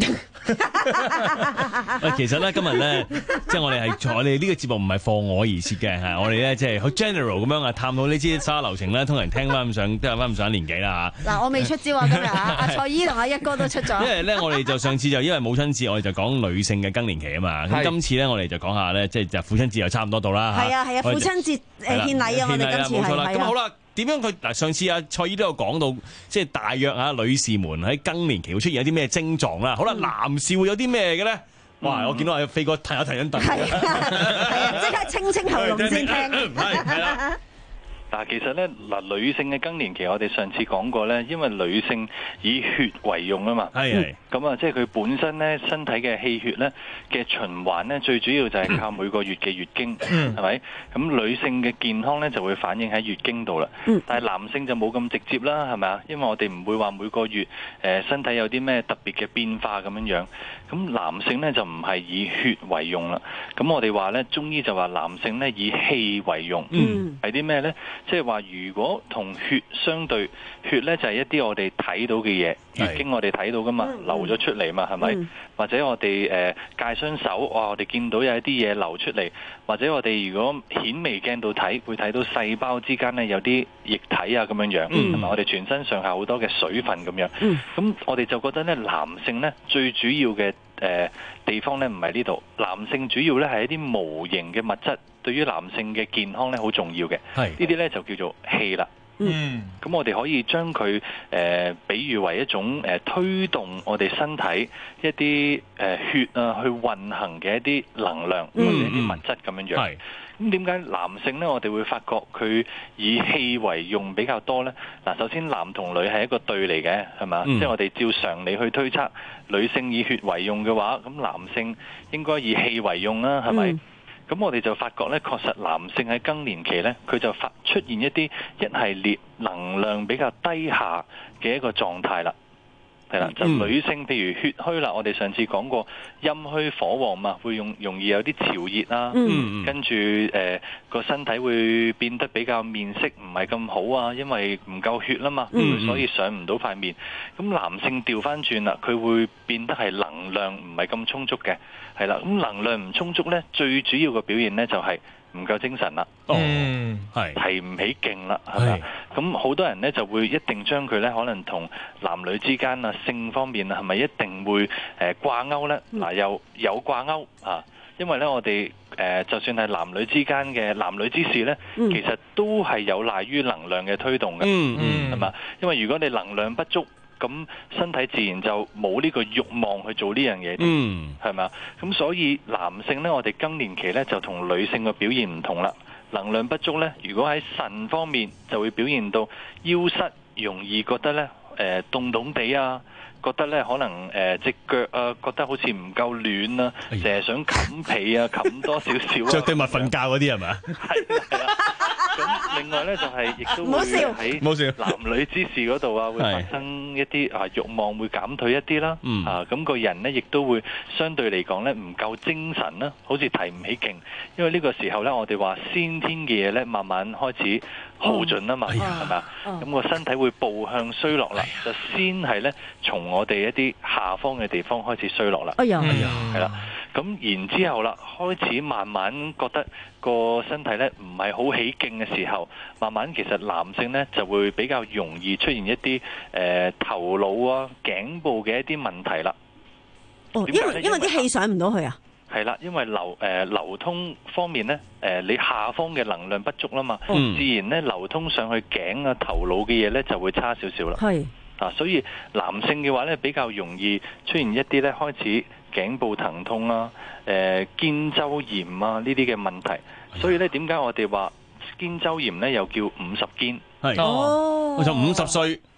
喂，其實咧今日咧，即係我哋係我哋呢個節目唔係放我而設嘅，係我哋咧即係好 general 咁樣啊，探討呢啲沙流程咧，通常聽翻咁上都有翻咁上年紀啦嚇。 嗱，我未出招啊，今日啊，阿蔡姨同阿一哥都出咗。 因為咧，我哋就上次就因為母親節，我哋就講女性嘅更年期啊嘛。咁今次咧，我哋就講下咧，即係就父親節又差唔多到啦。 係啊係啊，父親節誒獻禮啊，我哋今次係。冇錯啦。 咁好啦，點樣佢嗱？上次阿蔡姨都有講到，即係大約啊，女士們喺更年期會出現一啲咩症狀啦。好啦，男士會有啲咩嘅咧？哇！我見到阿飛哥提一提緊凳， 係啊，即刻清清喉嚨先聽。 係係啦。 嗱，其實咧，嗱，女性嘅更年期，我哋上次講過咧，因為女性以血為用啊嘛， 係係， 咁啊，即係佢本身咧身體嘅氣血咧嘅循環咧，最主要就係靠每個月嘅月經，係咪？咁女性嘅健康咧就會反映喺月經度啦，但係男性就冇咁直接啦，係咪啊？因為我哋唔會話每個月誒身體有啲咩特別嘅變化咁樣樣，咁男性咧就唔係以血為用啦，咁我哋話咧中醫就話男性咧以氣為用，係啲咩咧？即係話，如果同血相對，血咧就係一啲我哋睇到嘅嘢，月經我哋睇到噶嘛，流咗出嚟嘛，係咪？嗯、或者我哋誒介雙手，哇！我哋見到有一啲嘢流出嚟，或者我哋如果顯微鏡度睇，會睇到細胞之間咧有啲液體啊咁樣樣，同埋、嗯、我哋全身上下好多嘅水分咁樣。咁、嗯、我哋就覺得咧，男性咧最主要嘅誒地方咧唔係呢度，男性主要咧係一啲無形嘅物質。對於男性嘅健康咧，好重要嘅，係呢啲咧就叫做氣啦。嗯，咁我哋可以將佢誒、呃，比喻為一種誒、呃、推動我哋身體一啲誒、呃、血啊去運行嘅一啲能量或者一啲物質咁樣樣。係、嗯，咁點解男性咧，我哋會發覺佢以氣為用比較多咧？嗱，首先男同女係一個對嚟嘅，係嘛？嗯、即係我哋照常理去推測，女性以血為用嘅話，咁男性應該以氣為用啦，係咪？嗯咁我哋就發覺咧，確實男性喺更年期咧，佢就發出現一啲一系列能量比較低下嘅一個狀態啦。係啦，就女性譬如血虛啦，我哋上次講過陰虛火旺嘛，會用容易有啲潮熱啊，嗯、跟住誒個身體會變得比較面色唔係咁好啊，因為唔夠血啦嘛，嗯、所以上唔到塊面。咁男性調翻轉啦，佢會變得係能量唔係咁充足嘅。係啦，咁能量唔充足咧，最主要嘅表現咧就係唔夠精神啦，哦，係提唔起勁啦，係咪？咁好多人咧就會一定將佢咧可能同男女之間啊性方面啊係咪一定會誒掛鈎咧？嗱、嗯，又有掛鈎啊，因為咧我哋誒、呃、就算係男女之間嘅男女之事咧，嗯、其實都係有賴於能量嘅推動嘅，嗯嗯，係嘛？因為如果你能量不足，咁身體自然就冇呢個慾望去做呢樣嘢，嗯，係咪啊？咁所以男性呢，我哋更年期呢，就同女性嘅表現唔同啦。能量不足呢，如果喺腎方面就會表現到腰膝，容易覺得呢誒凍凍地啊，覺得呢可能誒隻腳啊覺得好似唔夠暖啊，成日、哎、呀想冚被啊，冚多少少啊， 着對襪瞓覺嗰啲係咪啊？ 係係啊。咁另外咧就係、是、亦都會喺男女之事嗰度啊，會發生一啲啊慾望會減退一啲啦，嗯、啊咁、那個人咧亦都會相對嚟講咧唔夠精神啦，好似提唔起勁，因為呢個時候咧我哋話先天嘅嘢咧慢慢開始耗盡啊嘛，係咪啊？咁個身體會步向衰落啦，哎、呀就先係咧從我哋一啲下方嘅地方開始衰落啦，哎呀，係啦。咁然之後啦，開始慢慢覺得個身體咧唔係好起勁嘅時候，慢慢其實男性咧就會比較容易出現一啲誒、呃、頭腦啊、頸部嘅一啲問題啦。 哦，因為因為啲氣上唔到去啊。 係啦，因為流誒、呃、流通方面咧，誒、呃、你下方嘅能量不足啦嘛，嗯、自然咧流通上去頸啊、頭腦嘅嘢咧就會差少少啦。係啊，所以男性嘅話咧比較容易出現一啲咧開始頸部疼痛啊、誒、呃、肩周炎啊呢啲嘅問題，所以咧點解我哋話肩周炎咧又叫五十肩？ 係哦，我就五十歲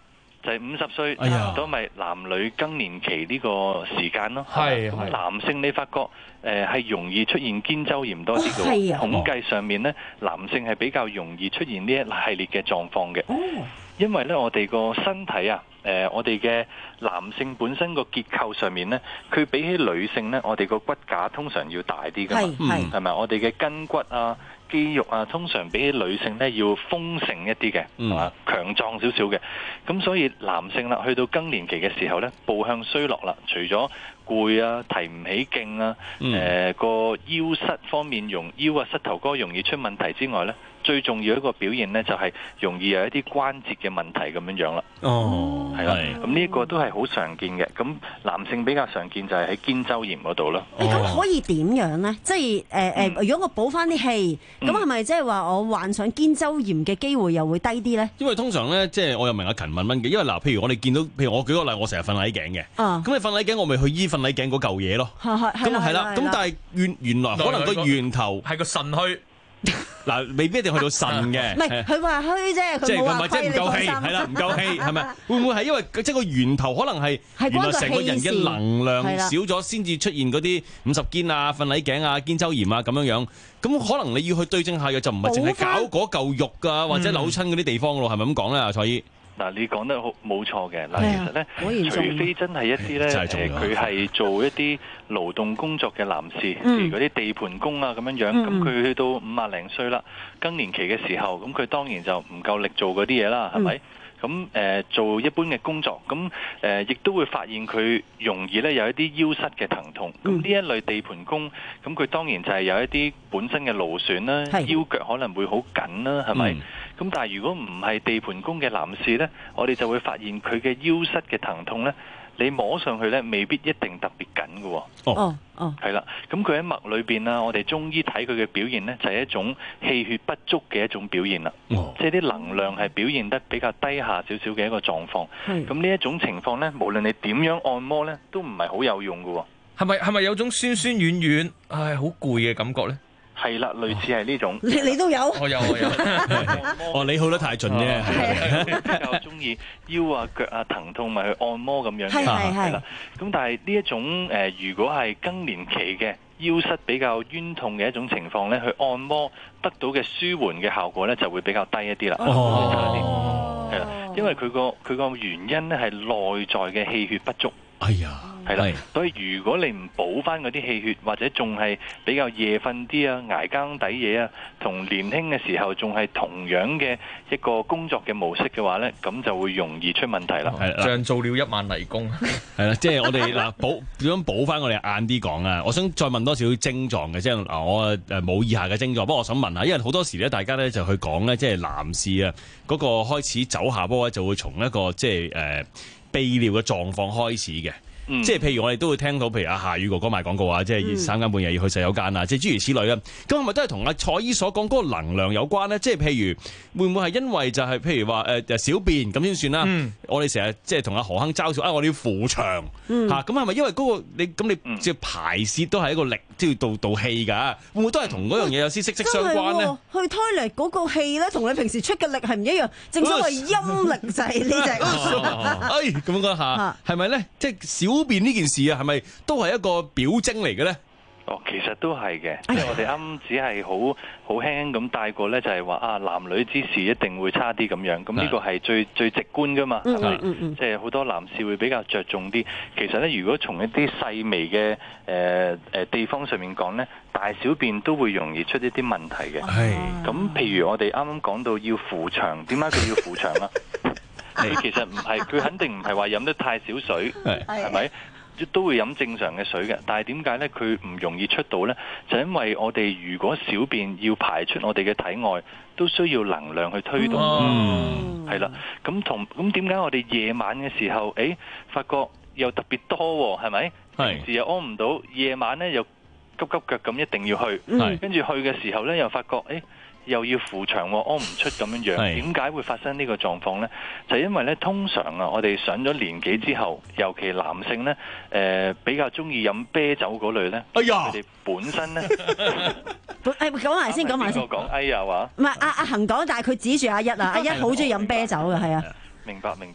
就係五十歲， 哎呀差唔多咪男女更年期呢個時間咯。 係咁男性你發覺誒係、呃、容易出現肩周炎多啲嘅喎。 哦統計上面咧，男性係比較容易出現呢一系列嘅狀況嘅。 哦因為咧，我哋個身體啊，誒、呃，我哋嘅男性本身個結構上面咧，佢比起女性咧，我哋個骨架通常要大啲㗎嘛， 係係咪？我哋嘅筋骨啊、肌肉啊，通常比起女性咧要豐盛一啲嘅，係嘛、嗯，強壯少少嘅。咁所以男性啦，去到更年期嘅時候咧，步向衰落啦，除咗攰啊、提唔起勁啊、誒、 嗯呃、個腰膝方面容腰啊、膝頭哥容易出問題之外咧。最重要一個表現呢，就係容易有一啲關節嘅問題咁樣樣啦。 哦， 係啦，咁呢一個都係好常見嘅。咁男性比較常見就係喺肩周炎嗰度咯。 誒，咁可以點樣呢？即係誒誒，如果我補翻啲氣，咁係咪即係話我患上肩周炎嘅機會又會低啲呢？ 因為通常咧，即係我又明阿勤問問嘅，因為嗱，譬如我哋見到，譬如我舉個例，我成日瞓捩頸嘅，咁你瞓捩頸，我咪去醫瞓捩頸嗰嚿嘢咯。咁係啦，咁但係原原來可能個源頭係個腎虛。 嗱，未必一定去到腎嘅。 唔係，佢話虛啫，佢冇話虧，你放心。 係啦，唔夠氣係咪？會唔會係因為即係個源頭可能係原來成個人嘅能量少咗，先至出現嗰啲五十肩啊、瞓捩頸啊、肩周炎啊咁樣樣？咁可能你要去對症下藥，就唔係淨係搞嗰嚿肉㗎，或者扭親嗰啲地方咯，係咪咁講咧？阿蔡醫？ 嗱，你講得好冇錯嘅。嗱，其實咧，除非真係一啲咧，誒，佢係做一啲勞動工作嘅男士，譬如嗰啲地盤工啊咁樣樣，咁佢去到五廿零歲啦，更年期嘅時候，咁佢當然就唔夠力做嗰啲嘢啦，係咪？咁誒、呃、做一般嘅工作，咁誒亦都會發現佢容易咧有一啲腰膝嘅疼痛。咁呢一類地盤工，咁佢當然就係有一啲本身嘅勞損啦，腰腳可能會好緊啦，係咪？咁、嗯、但係如果唔係地盤工嘅男士咧，我哋就會發現佢嘅腰膝嘅疼痛咧，你摸上去咧未必一定特別緊嘅。 哦哦， 係啦，咁佢喺脈裏邊啊，我哋中醫睇佢嘅表現咧，就係一種氣血不足嘅一種表現啦。哦，即係啲能量係表現得比較低下少少嘅一個狀況。咁呢一種情況咧，無論你點樣按摩咧，都唔係好有用嘅。 係咪係咪有種酸酸軟軟，唉，好攰嘅感覺咧？ 係啦，類似係呢種。 你你都有？ 我有我有。 哦，你好得太盡啫。 係比較中意腰啊、腳啊疼痛，咪去按摩咁樣嘅。 係係係。 咁但係呢一種誒，如果係更年期嘅腰膝比較冤痛嘅一種情況咧，去按摩得到嘅舒緩嘅效果咧，就會比較低一啲啦。哦。係啦，因為佢個佢個原因咧係內在嘅氣血不足。 哎呀， 係啦，所以如果你唔補翻嗰啲氣血，或者仲係比較夜瞓啲啊、捱更抵夜啊，同年輕嘅時候仲係同樣嘅一個工作嘅模式嘅話咧，咁就會容易出問題啦。 係像做了一晚泥工。 係啦，即係我哋嗱補點樣補翻我哋晏啲講啊！我想再問多少少症狀嘅，即係嗱我誒冇以下嘅症狀，不過我想問下，因為好多時咧大家咧就去講咧，即係男士啊嗰個開始走下坡咧，就會從一個即係誒泌尿嘅狀況開始嘅。嗯、即係譬如我哋都會聽到，譬如阿夏宇哥哥賣廣告啊，即係三更半夜要去洗手間啊，即係諸如此類啦。咁係咪都係同阿蔡醫所講嗰個能量有關咧？即係譬如會唔會係因為就係、是、譬如話誒誒小便咁先算啦？嗯、我哋成日即係同阿何亨嘲笑啊，我哋要扶牆嚇，咁係咪因為嗰、那個你咁你即係排泄都係一個力，即係導導氣㗎？會唔會都係同嗰樣嘢有啲息息相關咧？ 去胎嚟嗰個氣咧，同你平時出嘅力係唔一樣。正所謂陰力就係呢隻。 哎，咁講下係咪咧？即係小小便呢件事啊，係咪都係一個表徵嚟嘅咧？ 哦，其實都係嘅，即係我哋啱只係好好輕輕咁帶過咧，就係話啊，男女之事一定會差啲咁樣。咁呢個係最最直觀噶嘛，係咪？即係好多男士會比較着重啲。其實咧，如果從一啲細微嘅誒誒地方上面講咧，大小便都會容易出一啲問題嘅。係。咁譬如我哋啱啱講到要扶牆，點解佢要扶牆啊？佢其實唔係，佢肯定唔係話飲得太少水，係咪？都會飲正常嘅水嘅，但係點解咧？佢唔容易出到咧？就因為我哋如果小便要排出我哋嘅體外，都需要能量去推動。嗯，係啦。咁同咁點解我哋夜晚嘅時候，誒，發覺又特別多，係咪？平時又屙唔到，夜晚咧又急急腳咁一定要去，跟住去嘅時候咧又發覺，誒。又要扶牆，屙唔出咁樣樣，點解會發生呢個狀況呢？就係因為咧，通常啊，我哋上咗年紀之後，尤其男性呢，誒、呃、比較中意飲啤酒嗰類咧，佢哋、哎、本身呢， 誒講埋先，講埋先。 我講哎呀話， 唔係阿阿恒講，但係佢指住阿一啊，阿一好中意飲啤酒嘅，係啊。 明白明白。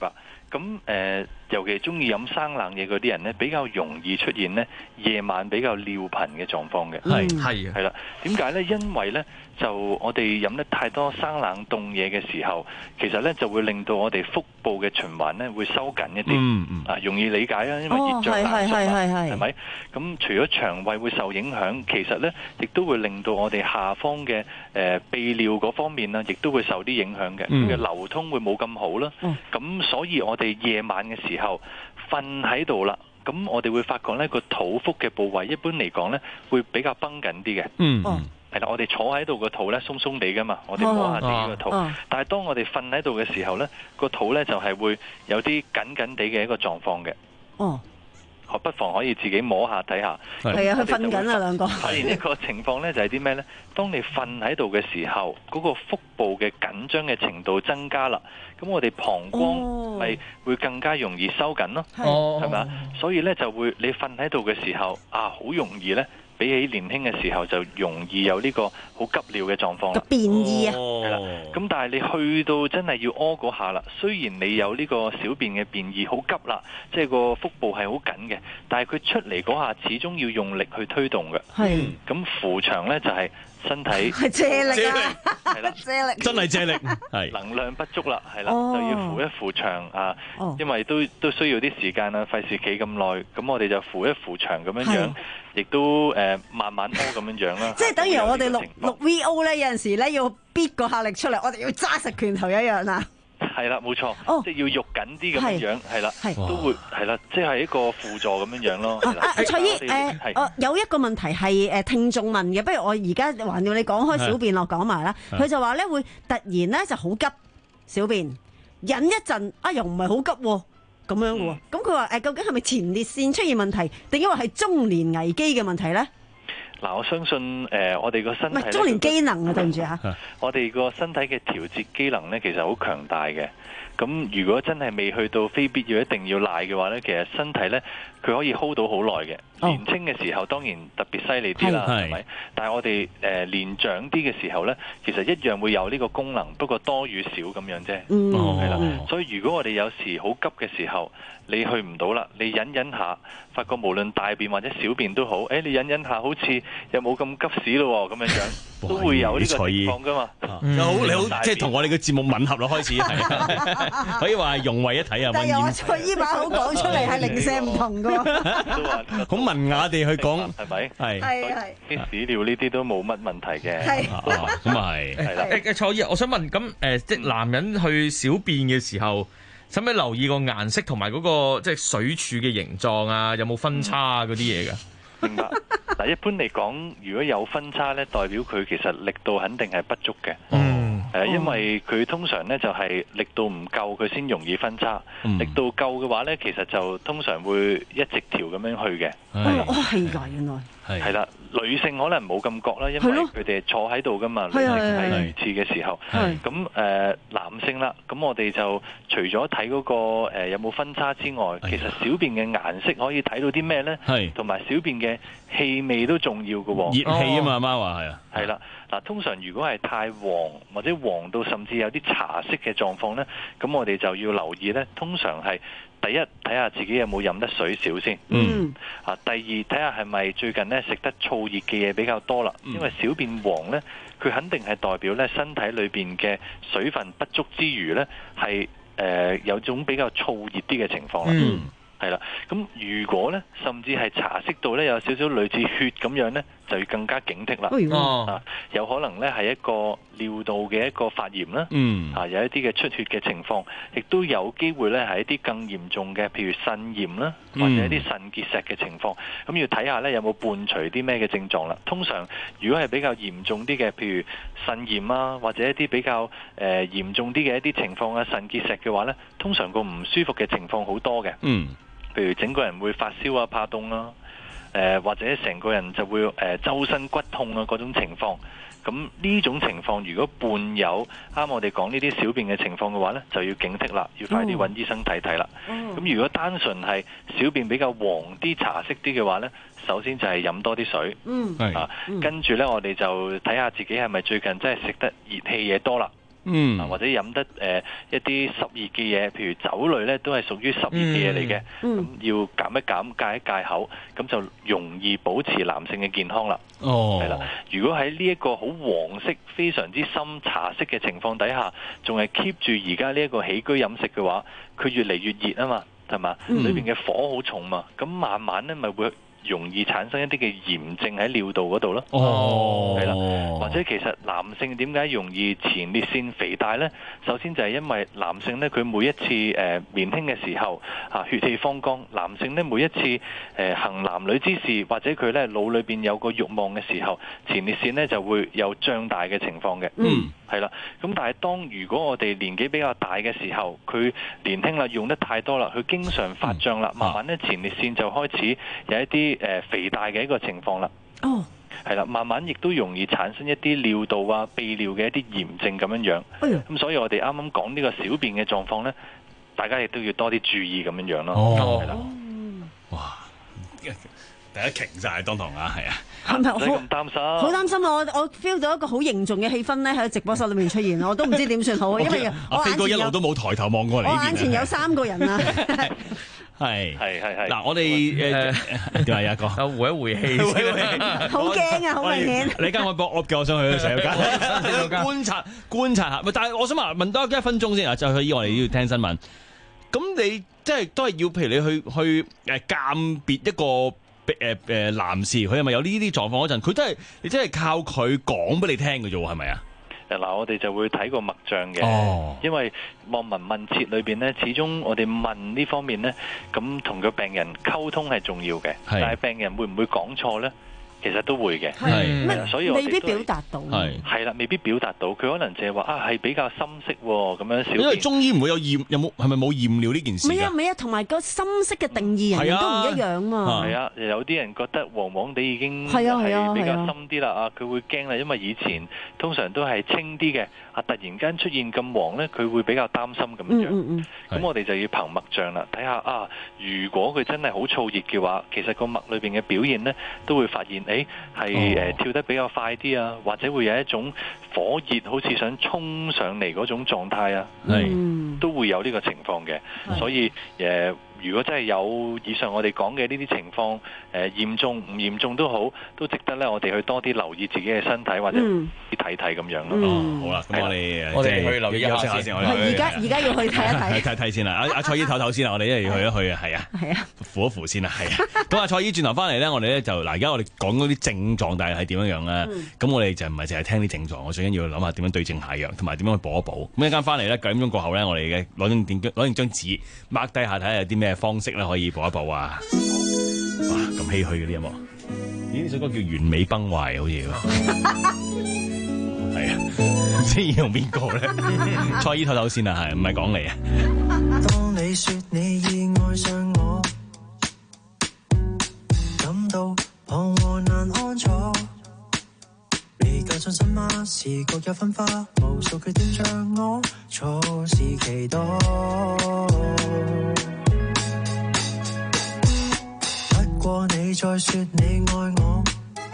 咁誒、呃，尤其中意飲生冷嘢嗰啲人咧，比較容易出現咧夜晚比較尿頻嘅狀況嘅。 係係係啦，點解咧？因為咧就我哋飲得太多生冷凍嘢嘅時候，其實咧就會令到我哋腹部嘅循環咧會收緊一啲。嗯嗯。啊，容易理解啊，因為熱脹冷縮啊，係咪？咁除咗腸胃會受影響，其實咧亦都會令到我哋下方嘅誒泌尿嗰方面啊，亦都會受啲影響嘅。佢嘅流通會冇咁好啦。咁所以我哋夜晚嘅時候瞓喺度啦，咁我哋會發覺呢個肚腹嘅部位一般嚟講呢會比較繃緊啲嘅。嗯，係啦，我哋坐喺度個肚呢鬆鬆地噶嘛，我哋摸下自己個肚。哦哦、但係當我哋瞓喺度嘅時候呢，個肚呢就係會有啲緊緊地嘅一個狀況嘅。哦。不妨可以自己摸下睇下。 係啊，佢瞓緊啊兩個。 發現一個情況呢，就係啲咩呢？當你瞓喺度嘅時候，嗰、嗰個腹部嘅緊張嘅程度增加啦，咁我哋膀胱咪會更加容易收緊咯。係咪啊？所以呢，就會你瞓喺度嘅時候啊，好容易呢。比起年輕嘅時候就容易有呢個好急尿嘅狀況啦， 便意啊， 係啦。咁但係你去到真係要屙嗰下啦，雖然你有呢個小便嘅便意好急啦，即係個腹部係好緊嘅，但係佢出嚟嗰下始終要用力去推動嘅。係。咁扶牆咧就係身體係借力啊， 係啦， 借力真係借力，係能量不足啦，係啦，就要扶一扶牆啊，因為都都需要啲時間啊，費事企咁耐，咁我哋就扶一扶牆咁樣樣。亦都誒、呃、慢慢屙咁樣樣啦， 即係等於我哋錄錄 V O 咧，有陣時咧要逼個客力出嚟，我哋要揸實拳頭一樣啊。 係啦，冇錯，哦、即係要肉緊啲咁樣樣，係啦，都會係啦，即係一個輔助咁樣樣咯。啊啊，蔡醫誒，我有一個問題係誒聽眾問嘅，不如我而家還要你講開小便落講埋啦。佢就話咧會突然咧就好急小便，忍一陣啊又唔係好急喎。咁樣嘅喎，咁佢話誒，究竟係咪前列腺出現問題，定因為係中年危機嘅問題咧？ 嗱，我相信誒、呃，我哋個身體唔係中年機能啊，對唔住嚇。 我哋個身體嘅調節機能咧，其實好強大嘅。咁如果真係未去到非必要一定要賴嘅話咧，其實身體咧佢可以 hold 到好耐嘅。Oh. 年輕嘅時候當然特別犀利啲啦，係咪？但係我哋誒、呃、年長啲嘅時候咧，其實一樣會有呢個功能，不過多與少咁樣啫。嗯，係啦。所以如果我哋有時好急嘅時候，你去唔到啦，你忍忍下，發覺無論大便或者小便都好，誒、欸、你忍忍下，好似又冇咁急屎咯咁樣樣，都會有呢個情況噶嘛。 你好，你好，即係同我哋嘅節目吻合咯，開始係可以話係融為一體啊。 但係我蔡醫把口講出嚟係零舍唔同噶。 好文雅地去講， 係咪？ 係係係。 啲屎尿呢啲都冇乜問題嘅。 係。 咁啊係。係啦。 誒誒，蔡醫，我想問咁誒，即係男人去小便嘅時候，使唔使留意個顏色同埋嗰個即係水柱嘅形狀啊？有冇分叉啊？嗰啲嘢㗎？ 明白。嗱，一般嚟講，如果有分叉咧，代表佢其實力度肯定係不足嘅。嗯。誒，因為佢通常咧就係力度唔夠，佢先容易分叉。嗯、力度夠嘅話咧，其實就通常會一直條咁樣去嘅。 哦，係㗎，原來。 係係啦，女性可能冇咁覺啦，因為佢哋坐喺度噶嘛，女性喺如廁嘅時候。咁誒、呃、男性啦，咁我哋就除咗睇嗰個、呃、有冇分叉之外，其實小便嘅顏色可以睇到啲咩咧？同埋小便嘅氣味都重要嘅喎。 熱氣啊嘛，阿媽話係啊。 係啦，嗱，通常如果係太黃或者黃到甚至有啲茶色嘅狀況咧，咁我哋就要留意咧。通常係第一睇下自己有冇飲得水少先。嗯。啊，第二睇下係咪最近咧食得燥熱嘅嘢比較多啦。因為小便黃咧，佢肯定係代表咧身體裏邊嘅水分不足之餘咧，係誒、呃、有種比較燥熱啲嘅情況啦。嗯。係啦，咁如果咧，甚至係茶色度咧有少少類似血咁樣咧，就要更加警惕啦。哦、啊，有可能咧係一個尿道嘅一個發炎啦。嗯，啊有一啲嘅出血嘅情況，亦都有機會咧係一啲更嚴重嘅，譬如腎炎啦，或者一啲腎結石嘅情況。咁、嗯、要睇下咧有冇伴隨啲咩嘅症狀啦。通常如果係比較嚴重啲嘅，譬如腎炎啊，或者一啲比較誒、呃、嚴重啲嘅一啲情況啊，腎結石嘅話咧，通常個唔舒服嘅情況好多嘅。嗯。譬如整個人會發燒啊、怕凍啦，誒或者成個人就會誒、呃、周身骨痛啊嗰種情況。咁呢種情況如果伴有啱我哋講呢啲小便嘅情況嘅話呢，就要警惕啦，要快啲揾醫生睇睇啦。咁、嗯、如果單純係小便比較黃啲、茶色啲嘅話呢，首先就係飲多啲水。嗯，啊，嗯、跟住呢，我哋就睇下自己係咪最近真係食得熱氣嘢多啦。 嗯， 或者飲得誒、呃、一啲濕熱嘅嘢，譬如酒類咧，都係屬於濕熱嘅嘢嚟嘅。咁、嗯、要減一減，戒一戒口，咁就容易保持男性嘅健康啦。 哦， 係啦。如果喺呢一個好黃色、非常之深茶色嘅情況底下，仲係 keep 住而家呢一個起居飲食嘅話，佢越嚟越熱啊嘛，係嘛？嗯、裏邊嘅火好重嘛，咁慢慢咧咪會容易產生一啲嘅炎症喺尿道嗰度咯。 哦， 係啦，或者其實男性點解容易前列腺肥大呢？首先就係因為男性呢，佢每一次誒、呃、年輕嘅時候啊，血氣方剛，男性呢，每一次誒、呃、行男女之事，或者佢呢腦裏邊有個慾望嘅時候，前列腺呢就會有脹大嘅情況嘅。嗯，係啦。咁但係當如果我哋年紀比較大嘅時候，佢年輕啦，用得太多啦，佢經常發脹啦，慢慢呢前列腺就開始有一啲誒、呃、肥大嘅一個情況啦。哦，係啦，慢慢亦都容易產生一啲尿道啊、泌尿嘅一啲炎症咁樣樣。咁、哎嗯、所以我哋啱啱講呢個小便嘅狀況呢，大家亦都要多啲注意咁樣樣咯。哦，係啦， 哇，大家停晒當堂啊，係啊， 係咪好咁擔心？ 好擔心啊！我我 feel 到一個好凝重嘅氣氛咧喺直播室裏面出現，我都唔知點算好，因為我阿飛哥一路都冇抬頭望過嚟。 我眼前有三個人啊。 係係係係嗱，我哋誒點啊？有一個回一回氣， 好驚啊！好明顯。 你間我搏 up 嘅，我想去洗手間觀察觀察下。但係我想問問多一分鐘先啊，就去依我哋要聽新聞。咁你即係都係要，譬如你去去誒鑑別一個誒誒男士，佢係咪有呢啲狀況嗰陣，佢都係你真係靠佢講俾你聽嘅啫喎，係咪啊？ 嗱，我哋就會睇個脈象嘅， 哦、 因為望聞問切裏邊咧，始終我哋問呢方面咧，咁同個病人溝通係重要嘅，但係病人會唔會講錯咧？其實都會嘅，係，所以我哋未必表達到， 係係啦，未必表達到，佢可能淨係話啊係比較深色喎，咁樣小。 因為中醫唔會有驗，有冇係咪冇驗尿呢件事？ 唔係啊，唔係啊，同埋個深色嘅定義人人都唔一樣嘛。 係啊，有啲人覺得黃黃地已經係比較深啲啦，啊佢會驚啦，因為以前通常都係清啲嘅，啊突然間出現咁黃咧，佢會比較擔心咁樣。嗯嗯咁我哋就要憑脈象啦，睇下啊，如果佢真係好燥熱嘅話，其實個脈裏邊嘅表現咧，都會發現。誒係誒跳得比較快啲啊，或者會有一種火熱，好似想衝上嚟嗰種狀態啊，係都會有呢個情況嘅，所以誒。呃如果真係有以上我哋講嘅呢啲情況，誒、呃、嚴重唔嚴重都好，都值得咧我哋去多啲留意自己嘅身體或者睇睇咁樣咯。 嗯哦、好啦，咁我哋我哋去留意休息下先。 而家而家要去睇一睇， 睇睇先啦。阿阿蔡姨唞唞先啦，我哋一係要去一去啊，係啊，係啊，扶一扶先啊，係啊。咁阿蔡姨轉頭翻嚟咧，我哋咧就嗱，而家我哋講嗰啲症狀，但係係點樣樣咧？咁、嗯、我哋就唔係淨係聽啲症狀，我最緊要諗下點樣對症下藥，同埋點樣去補一補。咁一陣翻嚟咧，九點鐘過後咧，我哋嘅攞張電攞定張紙 mark 低下睇下有啲咩方式咧可以補一補啊！哇，咁唏噓嘅呢一幕，咦？呢首歌叫《完美崩壞》好似，係啊，唔知要用邊個咧？蔡姨唞唞先啊，係唔係講你啊？ 當你說你已愛上我，感到彷徨難安坐，未夠信心嗎？時各有分化，無數缺點像我，錯是期待。不過你再說你愛我，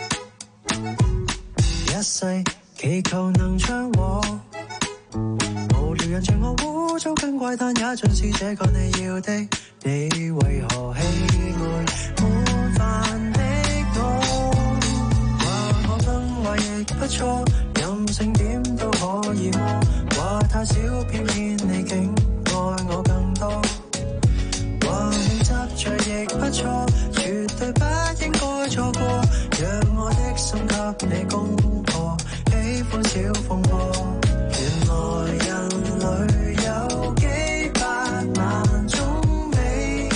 一世祈求能將和。無聊人像我污糟跟怪誕，也盡是這個你要的。你為何喜愛滿飯的我？話我崩壞亦不錯，任性點都可以麼？話太少偏偏你竟愛我更多。話你執着亦不錯，絕對不應該錯過。讓我的心給你攻破，喜歡小風波。原來人類有幾百萬種美，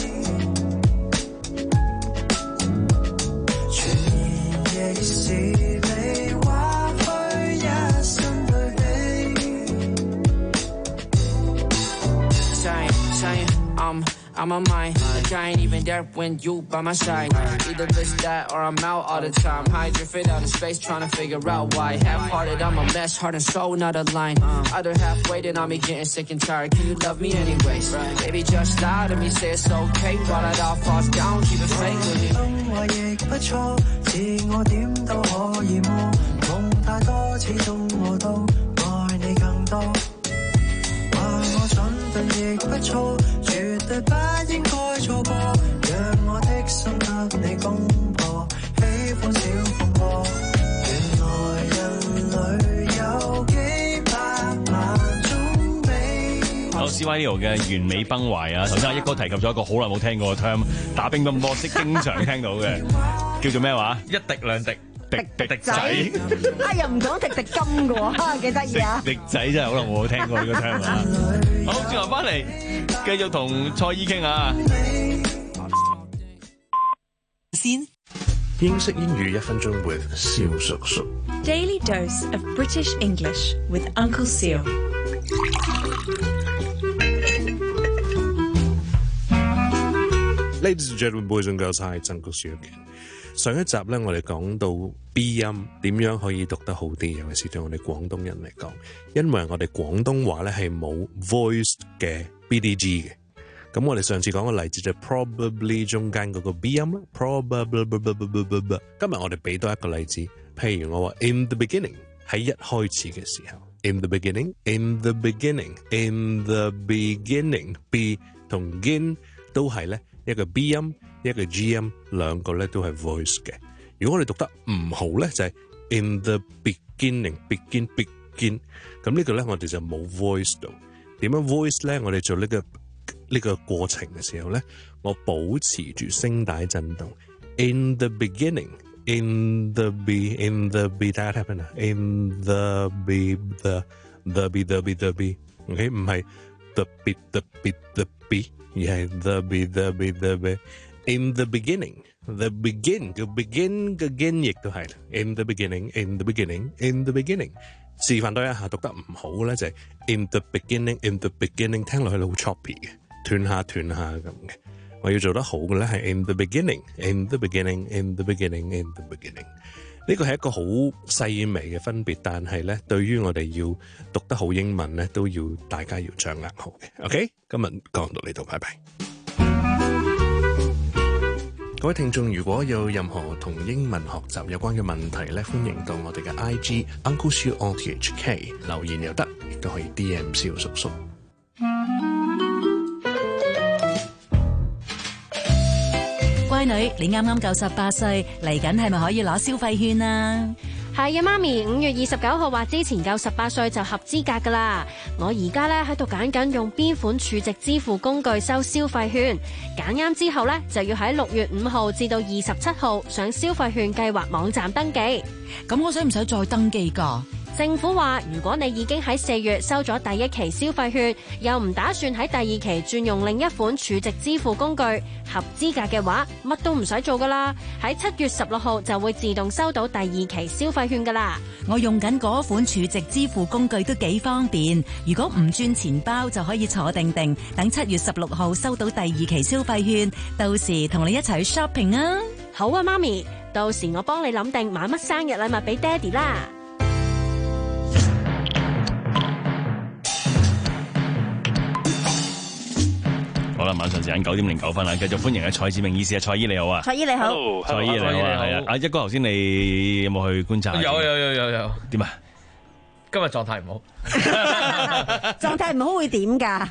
傳言亦是你畫虛一生對比。Saying, saying, um I'm on mine, like I ain't even there when you by my side. Either this, that, or I'm out all the time. Hide your fit out of space, trying to figure out why. Half-hearted, I'm a mess, heart and soul, not a line. Other half waiting on me, getting sick and tired. Can you love me anyways? Baby, just lie to me, say it's okay. While it all falls down, keep it fake with me. 崩壞亦不錯，自我點都可以麼？夢太多，始終我都愛你更多。 C Y 呢度嘅完美崩壞啊！頭先阿一哥提及咗一個好耐冇聽過嘅 term， 打乒乓波識經常聽到嘅，叫做咩話？一滴兩滴。滴滴滴仔， 啊又唔講滴滴金嘅喎，幾得意啊！ 滴仔真係可能我冇聽過呢個聽啊！好，轉頭翻嚟繼續同蔡姨傾下。 先英式英語一分鐘 with 蕭叔叔。 Daily dose of British English with Uncle Seal。 Ladies and gentlemen, boys and girls, hi, it's Uncle Seal again。上一集咧，我哋講到 B 音點樣可以讀得好啲，尤其是對我哋廣東人嚟講，因為我哋廣東話咧係冇 voiced 嘅 B D G 嘅。咁我哋上次講嘅例子就 probably 中間嗰個 B 音啦 ，probably。今日我哋俾多一個例子，譬如我話 in the beginning 喺一開始嘅時候 ，in the beginning，in the beginning，in the beginning，B 同 gin 都係咧一個 B 音。一個 G 音，兩個咧都係 voice 嘅。如果我哋讀得唔好咧，就係、是、in the beginning，begin begin。咁呢個咧，我哋就冇 voice 到。點樣 voice 咧？我哋做呢、這個呢、這個過程嘅時候咧，我保持住聲帶震動。In the beginning，in the be，in the be， 大家睇下 in the be，the the be the be the be，OK， 唔係 the be the be the be， 而係 the be the be the be。In the beginning, the begin 個 begin 個 begin 亦都係 in the beginning, in the beginning, in the beginning。示範多一下讀得唔好咧，就係 in the beginning, in the beginning， 聽落去好 choppy 嘅，斷下斷下咁嘅。我要做得好嘅咧係 in the beginning, in the beginning, in the beginning, in the beginning。呢個係一個好細微嘅分別，但係咧對於我哋要讀得好英文咧，都要大家要掌握好嘅。OK， 今日講到呢度，拜拜。各位聽眾，如果有任何同英文學習有關嘅問題咧，歡迎到我哋嘅 I G Uncle Siu O T H K 留言又得，亦都可以 D M 蕭叔叔。 乖女，你啱啱夠十八歲，嚟緊係咪可以攞消費券啊？ 係啊，媽咪，五月二十九號或之前夠十八歲就合資格噶啦。我而家咧喺度揀緊用邊款儲值支付工具收消費券，揀啱之後咧就要喺六月五號至到二十七號上消費券計劃網站登記。 咁我使唔使再登記噶？ 政府話，如果你已經喺四月收咗第一期消費券，又唔打算喺第二期轉用另一款儲值支付工具，合資格嘅話，乜都唔使做噶啦。喺七月十六號就會自動收到第二期消費券噶啦。 我用緊嗰款儲值支付工具都幾方便，如果唔轉錢包就可以坐定定，等七月十六號收到第二期消費券，到時同你一齊去 shopping 啊！ 好啊，媽咪，到時我幫你諗定買乜生日禮物俾爹哋啦。 好啦，晚上時間九點零九分啦，繼續歡迎啊蔡志明醫師啊，蔡醫你好啊， 蔡醫你好， 蔡醫你好啊，係啊，阿一哥頭先你有冇去觀察？ 有有有有有， 點啊？ 今日狀態唔好， 狀態唔好會點㗎？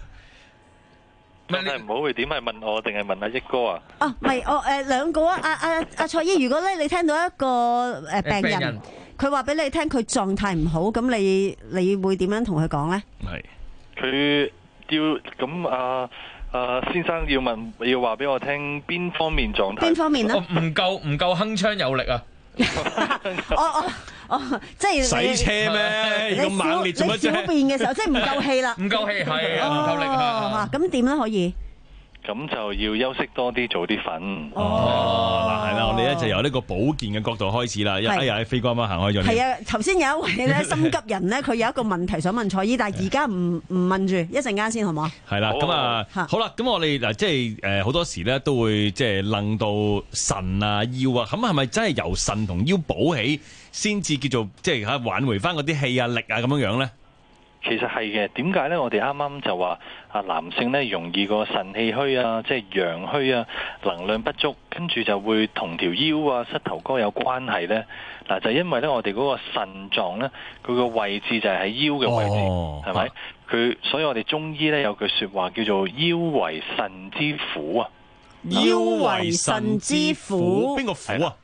狀態唔好會點？係問我定係問阿一哥啊？ 哦，唔係，我誒兩個啊，阿阿阿蔡醫，如果咧你聽到一個誒病人，佢話俾你聽佢狀態唔好，咁你你會點樣同佢講咧？ 係佢要咁啊。誒、呃，先生要問，要話俾我聽邊方面狀態？ 邊方面咧？ 唔夠唔夠鏗鏘有力啊！ 我我我即係洗車咩？咁猛烈做乜啫？ 你小便嘅時候即係唔夠氣啦， 唔夠氣係啊，唔夠力啊！ 咁點咧可以？ 咁就要休息多啲，早啲瞓。 哦，嗱係啦，我哋咧就由呢個保健嘅角度開始啦。哎呀，飛哥啱啱行開咗。 係啊，頭先有一位咧心急人咧，佢有一個問題想問蔡醫，但係而家唔唔問住，一陣間先好唔好？ 係啦，咁啊，好啦，咁我哋嗱，即係誒好多時咧都會即係楞到腎啊腰啊，咁係咪真係由腎同腰補起先至叫做即係嚇挽回翻嗰啲氣啊力啊咁樣樣咧？ 其實係嘅，點解咧？我哋啱啱就話啊，男性咧容易個腎氣虛啊，即係陽虛啊，能量不足，跟住就會同條腰啊、膝頭哥有關係咧。嗱，就因為咧，我哋嗰個腎臟咧，佢個位置就係喺腰嘅位置，係咪？佢，所以我哋中醫咧有句說話叫做腰為腎之府啊。 腰為腎之府， 邊個府啊？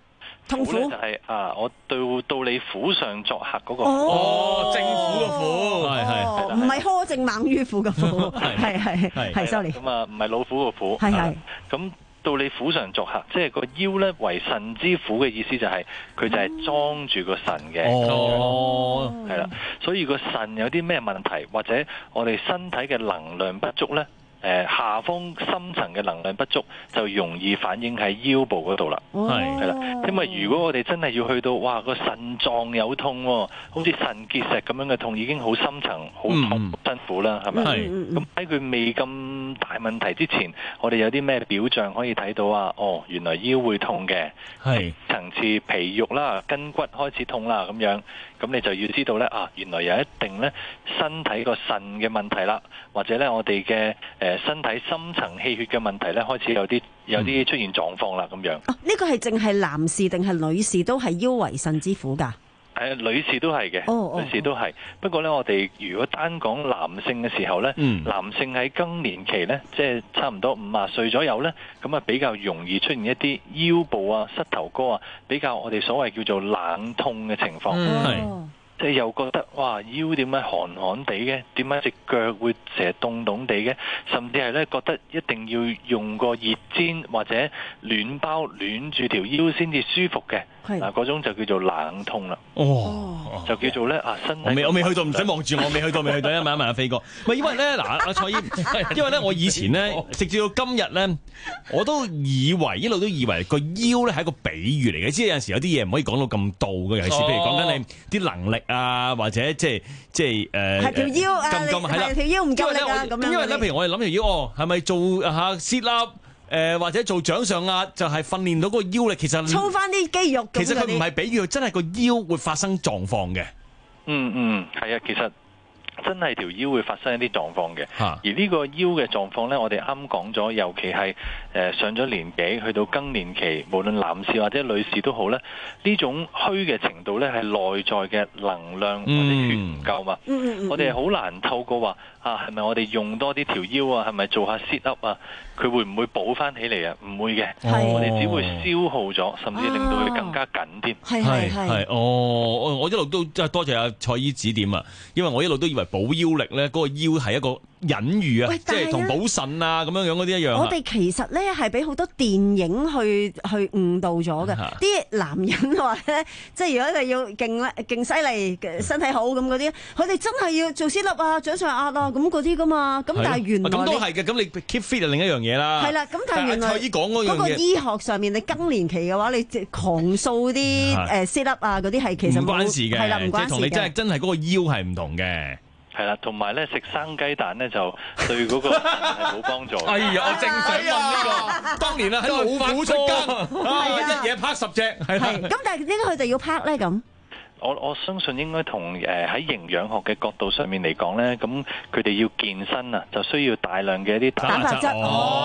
痛苦就係啊，我到到你府上作客嗰個哦，政府個府係係， 唔係苛政猛於虎嘅虎，係係係 sorry。 咁啊，唔係老虎個虎， 係係咁。到你府上作客，即係個腰咧為腎之府嘅意思就係、是、佢就係裝住個腎嘅， 哦， 係啦，所以個腎有啲咩問題，或者我哋身體嘅能量不足咧。誒下方深層嘅能量不足，就容易反映喺腰部嗰度啦。 係係啦，因為如果我哋真係要去到，哇個腎臟有痛喎，好似腎結石咁樣嘅痛，已經好深層、好痛、好辛苦啦，係咪？咁喺佢未咁大問題之前，我哋有啲咩表象可以睇到啊？哦，原來腰會痛嘅， 係層次皮肉啦、筋骨開始痛啦，咁樣，咁你就要知道咧啊，原來有一定咧身體個腎嘅問題啦，或者咧我哋嘅誒。身體深層氣血嘅問題咧，開始有啲有啲出現狀況啦，咁樣。 哦，呢個係淨係男士定係女士都係腰為腎之苦㗎？ 誒，女士都係嘅， 哦、 女士都係。不過咧，我哋如果單講男性嘅時候咧， 嗯、 男性喺更年期咧，即係差唔多五十歲左右咧，咁啊比較容易出現一啲腰部啊、膝頭哥啊，比較我哋所謂叫做冷痛嘅情況。係、嗯。即係又覺得哇腰點解寒寒地嘅？點解隻腳會成日凍凍地嘅？甚至係咧覺得一定要用個熱氈或者暖包暖住條腰先至舒服嘅。嗱，嗰種就叫做冷痛啦。 哦， 就叫做咧啊身體。 我未我未去到，唔使望住我，未去到未去到，一問一問阿飛哥。唔係因為咧嗱，阿蔡醫，因為咧我以前咧直至到今日咧，我都以為一路都以為個腰咧係一個比喻嚟嘅，即係有陣時有啲嘢唔可以講到咁道嘅，尤其是譬如講緊你啲能力啊，或者即係即係誒， 係條腰啊，係條腰唔夠力啊咁樣。 因為咧，譬如我哋諗條腰，哦，係咪做下 sit up？誒或者做掌上壓就係訓練到嗰個腰力，其實操翻啲肌肉。 其實佢唔係比喻，真係個腰會發生狀況嘅。 嗯嗯，係啊，其實真係條腰會發生一啲狀況嘅。而呢個腰嘅狀況呢，我哋啱講咗，尤其係誒上咗年紀去到更年期，無論男士或者女士都好咧，呢種虛嘅程度呢，係內在嘅能量或者血唔夠嘛。嗯嗯嗯、我哋好難透過話啊，係咪我哋用多啲條腰啊？係咪做下 sit up 啊？佢會唔會補翻起嚟啊？唔會嘅，我哋只會消耗咗，甚至令到佢更加緊添。 係係係。 哦，我一路都真係多謝阿蔡醫指點啊！因為我一路都以為補腰力咧，嗰、嗰個腰係一個隱喻啊，即係同補腎啊咁樣樣嗰啲一樣。 我哋其實咧係俾好多電影去去誤導咗嘅。啲男人話咧，即係如果你要勁咧、勁犀利、身體好咁嗰啲，佢哋真係要做 sit up 啊、掌上壓啊咁嗰啲噶嘛。咁但係原來咁都係嘅。咁你 keep fit 係另一樣嘢啦。 係啦，咁但係原來嗰個醫學上面，你更年期嘅話，你狂掃啲誒 sit up 啊嗰啲係其實唔關事嘅， 係啦，唔關事嘅。 即係同你真係真係嗰個腰係唔同嘅。 係啦，同埋咧食生雞蛋咧就對嗰個腎係冇幫助。 哎呀，我正想問呢個，當年啦喺老虎出更，一嘢拍十隻，係係。咁但係點解佢哋要拍咧咁？ 我我相信應該同誒喺營養學嘅角度上面嚟講咧，咁佢哋要健身啊，就需要大量嘅一啲蛋白質。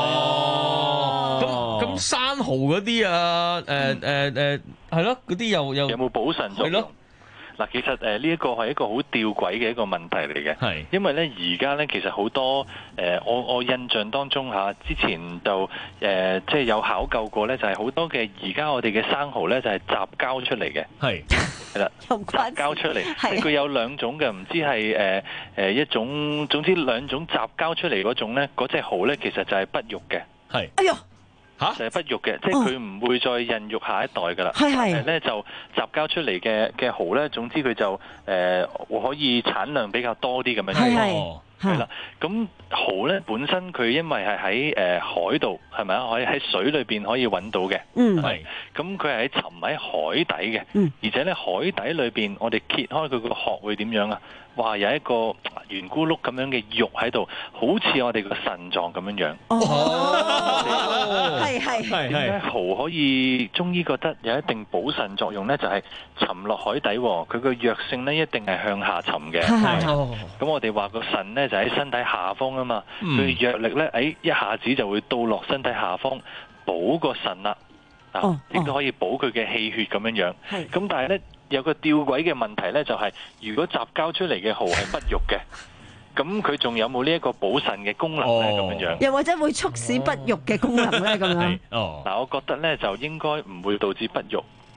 哦，咁咁生蠔嗰啲啊，誒誒誒，係咯，嗰啲又又有冇補腎作用？嗱，其實誒呢一個係一個好吊詭嘅一個問題嚟嘅，係因為咧而家咧其實好多誒、呃、我我印象當中嚇，之前就誒、呃、即係有考究過咧，就係、是、好多嘅而家我哋嘅生蠔咧就係雜交出嚟嘅，係係啦，雜交出嚟，即係佢有兩種嘅，唔知係誒誒一種，總之兩種雜交出嚟嗰種咧，嗰隻蠔咧其實就係不育嘅，係，哎呀！嚇，就係不育嘅，即係佢唔會再孕育下一代噶啦。係係咧就雜交出嚟嘅嘅蠔咧，總之佢就誒、呃、可以產量比較多啲咁樣。係係係啦，咁蠔咧本身佢因為係喺誒海度係咪啊？可以喺水裏邊可以揾到嘅。嗯，係。咁佢係喺沉喺海底嘅。嗯。而且咧海底裏邊，我哋揭開佢個殼會點樣啊？哇！有一個圓咕碌咁樣嘅肉喺度，好似我哋個腎臟咁樣樣。哦，係係係。點解蠔可以中醫覺得有一定補腎作用咧？就係、是、沉落海底，佢個藥性咧一定係向下沉嘅。係。咁我哋話個腎咧就喺身體下方啊嘛，佢藥力咧誒一下子就會到落身體下方補個腎啦。啊，亦都可以補佢嘅氣血咁樣樣。係。咁但係咧。有個吊詭嘅問題咧，就係、是、如果雜交出嚟嘅蠔係不育嘅，咁佢仲有冇呢一個補腎嘅功能咧？咁樣樣， 又或者會促使不育嘅功能咧？咁樣， 哦，嗱，我覺得咧就應該唔會導致不育，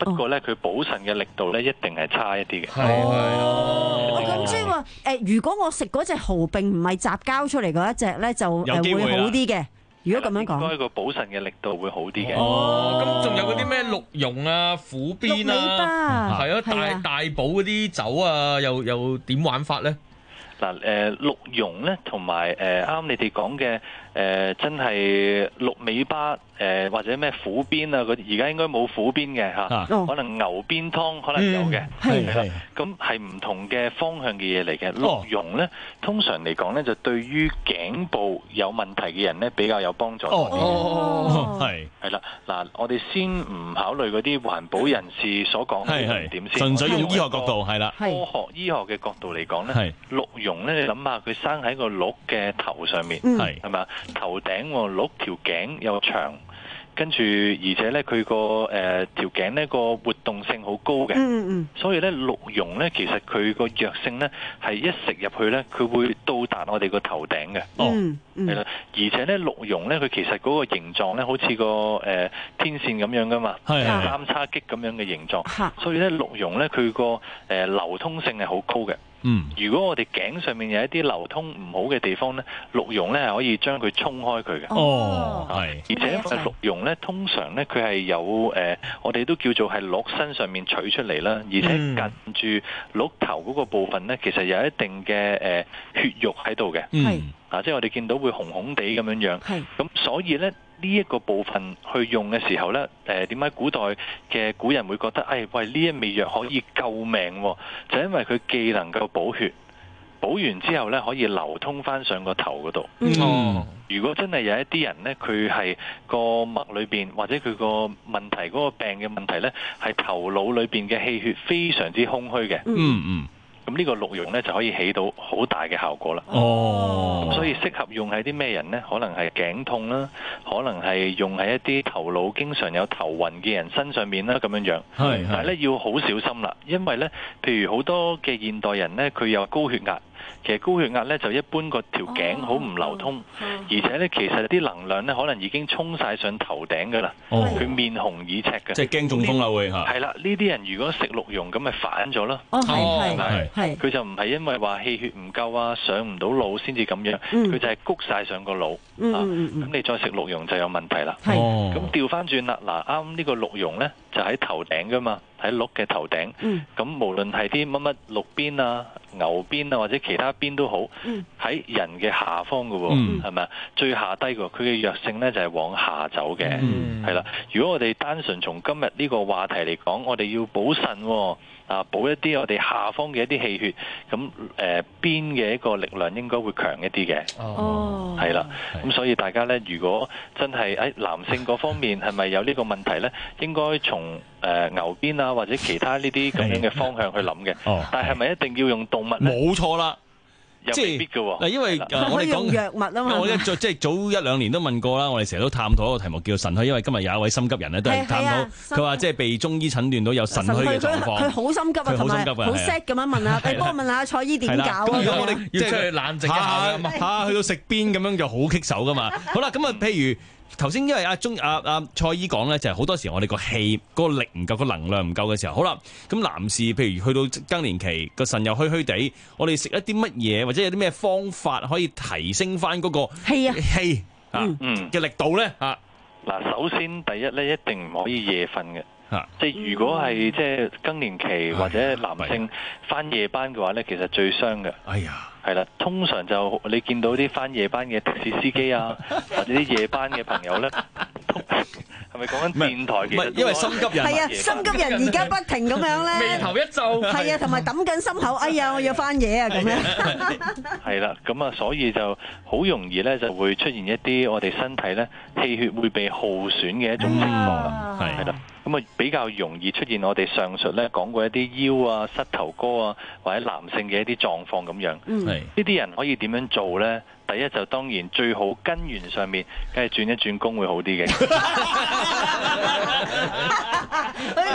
不過咧佢補腎嘅力度咧一定係差一啲嘅。 係哦，咁即係話誒，如果我食嗰隻蠔並唔係雜交出嚟嗰一隻咧，就誒會好啲嘅。如果咁樣講， 應該個補腎嘅力度會好啲嘅。 哦，咁仲有嗰啲咩鹿茸啊、虎鞭啊，係啊，大大補嗰啲酒啊，又又點玩法咧？ 嗱，誒鹿茸咧，同埋誒啱你哋講嘅誒，真係鹿尾巴誒、呃，或者咩虎鞭啊嗰啲，而家應該冇虎鞭嘅嚇，啊哦、可能牛鞭湯可能有嘅，係啦、嗯，咁係唔同嘅方向嘅嘢嚟嘅。鹿茸咧，通常嚟講咧，就對於頸部有問題嘅人咧比較有幫助。 哦，係係啦，嗱，我哋先唔考慮嗰啲環保人士所講嘅論點先， 純粹用醫學角度係啦， 科學醫學嘅角度嚟講咧，鹿茸咧，你諗下佢生喺個鹿嘅頭上面，係係咪？頭頂喎，鹿條頸又長，跟住而且咧佢個誒條頸咧個活動性好高嘅，嗯嗯，所以咧鹿茸咧其實佢個藥性咧係一食入去咧佢會到達我哋個頭頂嘅，哦，係啦，而且咧鹿茸咧佢其實嗰個形狀咧好似個誒天線咁樣噶嘛，係三叉戟咁樣嘅形狀，所以咧鹿茸咧佢個誒流通性係好高嘅。嗯，如果我哋頸上面有一啲流通唔好嘅地方咧，鹿茸咧係可以將佢沖開佢嘅。哦，係，而且鹿茸咧通常咧佢係有誒、呃，我哋都叫做係鹿身上面取出嚟啦，而且近住鹿頭嗰個部分咧，其實有一定嘅誒、呃、血肉喺度嘅。係，啊，即係我哋見到會紅紅地咁樣樣。係，咁所以咧。呢一個部分去用嘅時候呢，誒點解古代嘅古人會覺得，誒喂呢一味藥可以救命喎？就因為佢既能夠補血，補完之後呢可以流通翻上個頭嗰度。嗯，如果真係有一啲人呢，佢係個脈裏邊或者佢個問題嗰個病嘅問題呢，係頭腦裏邊嘅氣血非常之空虛嘅。嗯嗯。咁呢個鹿茸咧就可以起到好大嘅效果啦。哦，咁所以適合用喺啲咩人呢？可能係頸痛啦，可能係用喺一啲頭腦經常有頭暈嘅人身上面啦，咁樣樣。係，但係咧要好小心啦，因為咧，譬如好多嘅現代人咧，佢有高血壓。其實高血壓咧就一般個條頸好唔流通，哦哦、而且咧其實啲能量咧可能已經衝晒上頭頂噶啦，佢、哦、面紅耳赤嘅， 即係驚中風啦會嚇。 係啦，呢啲人如果食鹿茸咁咪反咗咯。哦，係係係，佢就唔係因為話氣血唔夠啊，上唔到腦先至咁樣，佢、嗯、就係谷晒上個腦。嗯嗯嗯，咁、啊、你再食鹿茸就有問題啦。係，咁調翻轉啦，嗱啱呢個鹿茸咧就喺頭頂噶嘛。喺鹿嘅頭頂，咁、嗯、無論係啲乜乜鹿鞭啊、牛鞭啊或者其他鞭都好，喺、嗯、人嘅下方嘅喎，係咪啊？最下低嘅，佢嘅藥性咧就係、是、往下走嘅，係啦、嗯。如果我哋單純從今日呢個話題嚟講，我哋要補腎啊，補一啲我哋下方嘅一啲氣血，咁誒鞭嘅一個力量應該會強一啲嘅，哦，係啦。咁所以大家咧，如果真係喺男性嗰方面係咪有呢個問題咧，應該從誒、呃、牛鞭啊或者其他呢啲咁樣嘅方向去諗嘅。哦，但係係咪一定要用動物咧？ 冇錯啦。 即係嗱， 因為我哋講藥物啊嘛， 我哋即係早一兩年都問過啦，我哋成日都探討一個題目叫腎虛，因為今日有一位心急人咧都係探討，佢話即係被中醫診斷到有腎虛嘅狀況， 佢好心急啊，同埋好 sad 咁樣問啊，你幫我問下蔡醫點搞啊？ 如果我哋即係冷靜一下，下去到食邊咁樣就好棘手噶嘛。好啦，咁啊，譬如。頭先因為阿中阿阿蔡醫講咧，就係好多時我哋個氣嗰個力唔夠，個能量唔夠嘅時候，好啦，咁男士譬如去到更年期個腎又虛虛地，我哋食一啲乜嘢或者有啲咩方法可以提升翻嗰個氣啊氣啊嘅力度咧啊？ 嗱，首先第一咧，一定唔可以夜瞓嘅。啊、即係如果係即係更年期或者男性返夜班嘅話咧，其實最傷嘅。哎呀，係啦，通常就你見到啲返夜班嘅的士司機啊，或者啲夜班嘅朋友咧，係咪講緊電台嘅？ 唔係，因為心急人係啊，心急人而家不停咁樣咧， 眉頭一皺， 係啊，同埋揼緊心口，哎呀，我要返夜啊咁樣。 係啦，咁啊，所以就好容易咧就會出現一啲我哋身體咧氣血會被耗損嘅一種情況啦，係啦。咁啊，比較容易出現我哋上述咧講過一啲腰啊、膝頭哥啊，或者男性嘅一啲狀況咁樣。嗯，呢啲人可以點樣做咧？第一就當然最好根源上面，梗係轉一轉工會好啲嘅。 佢啱啱先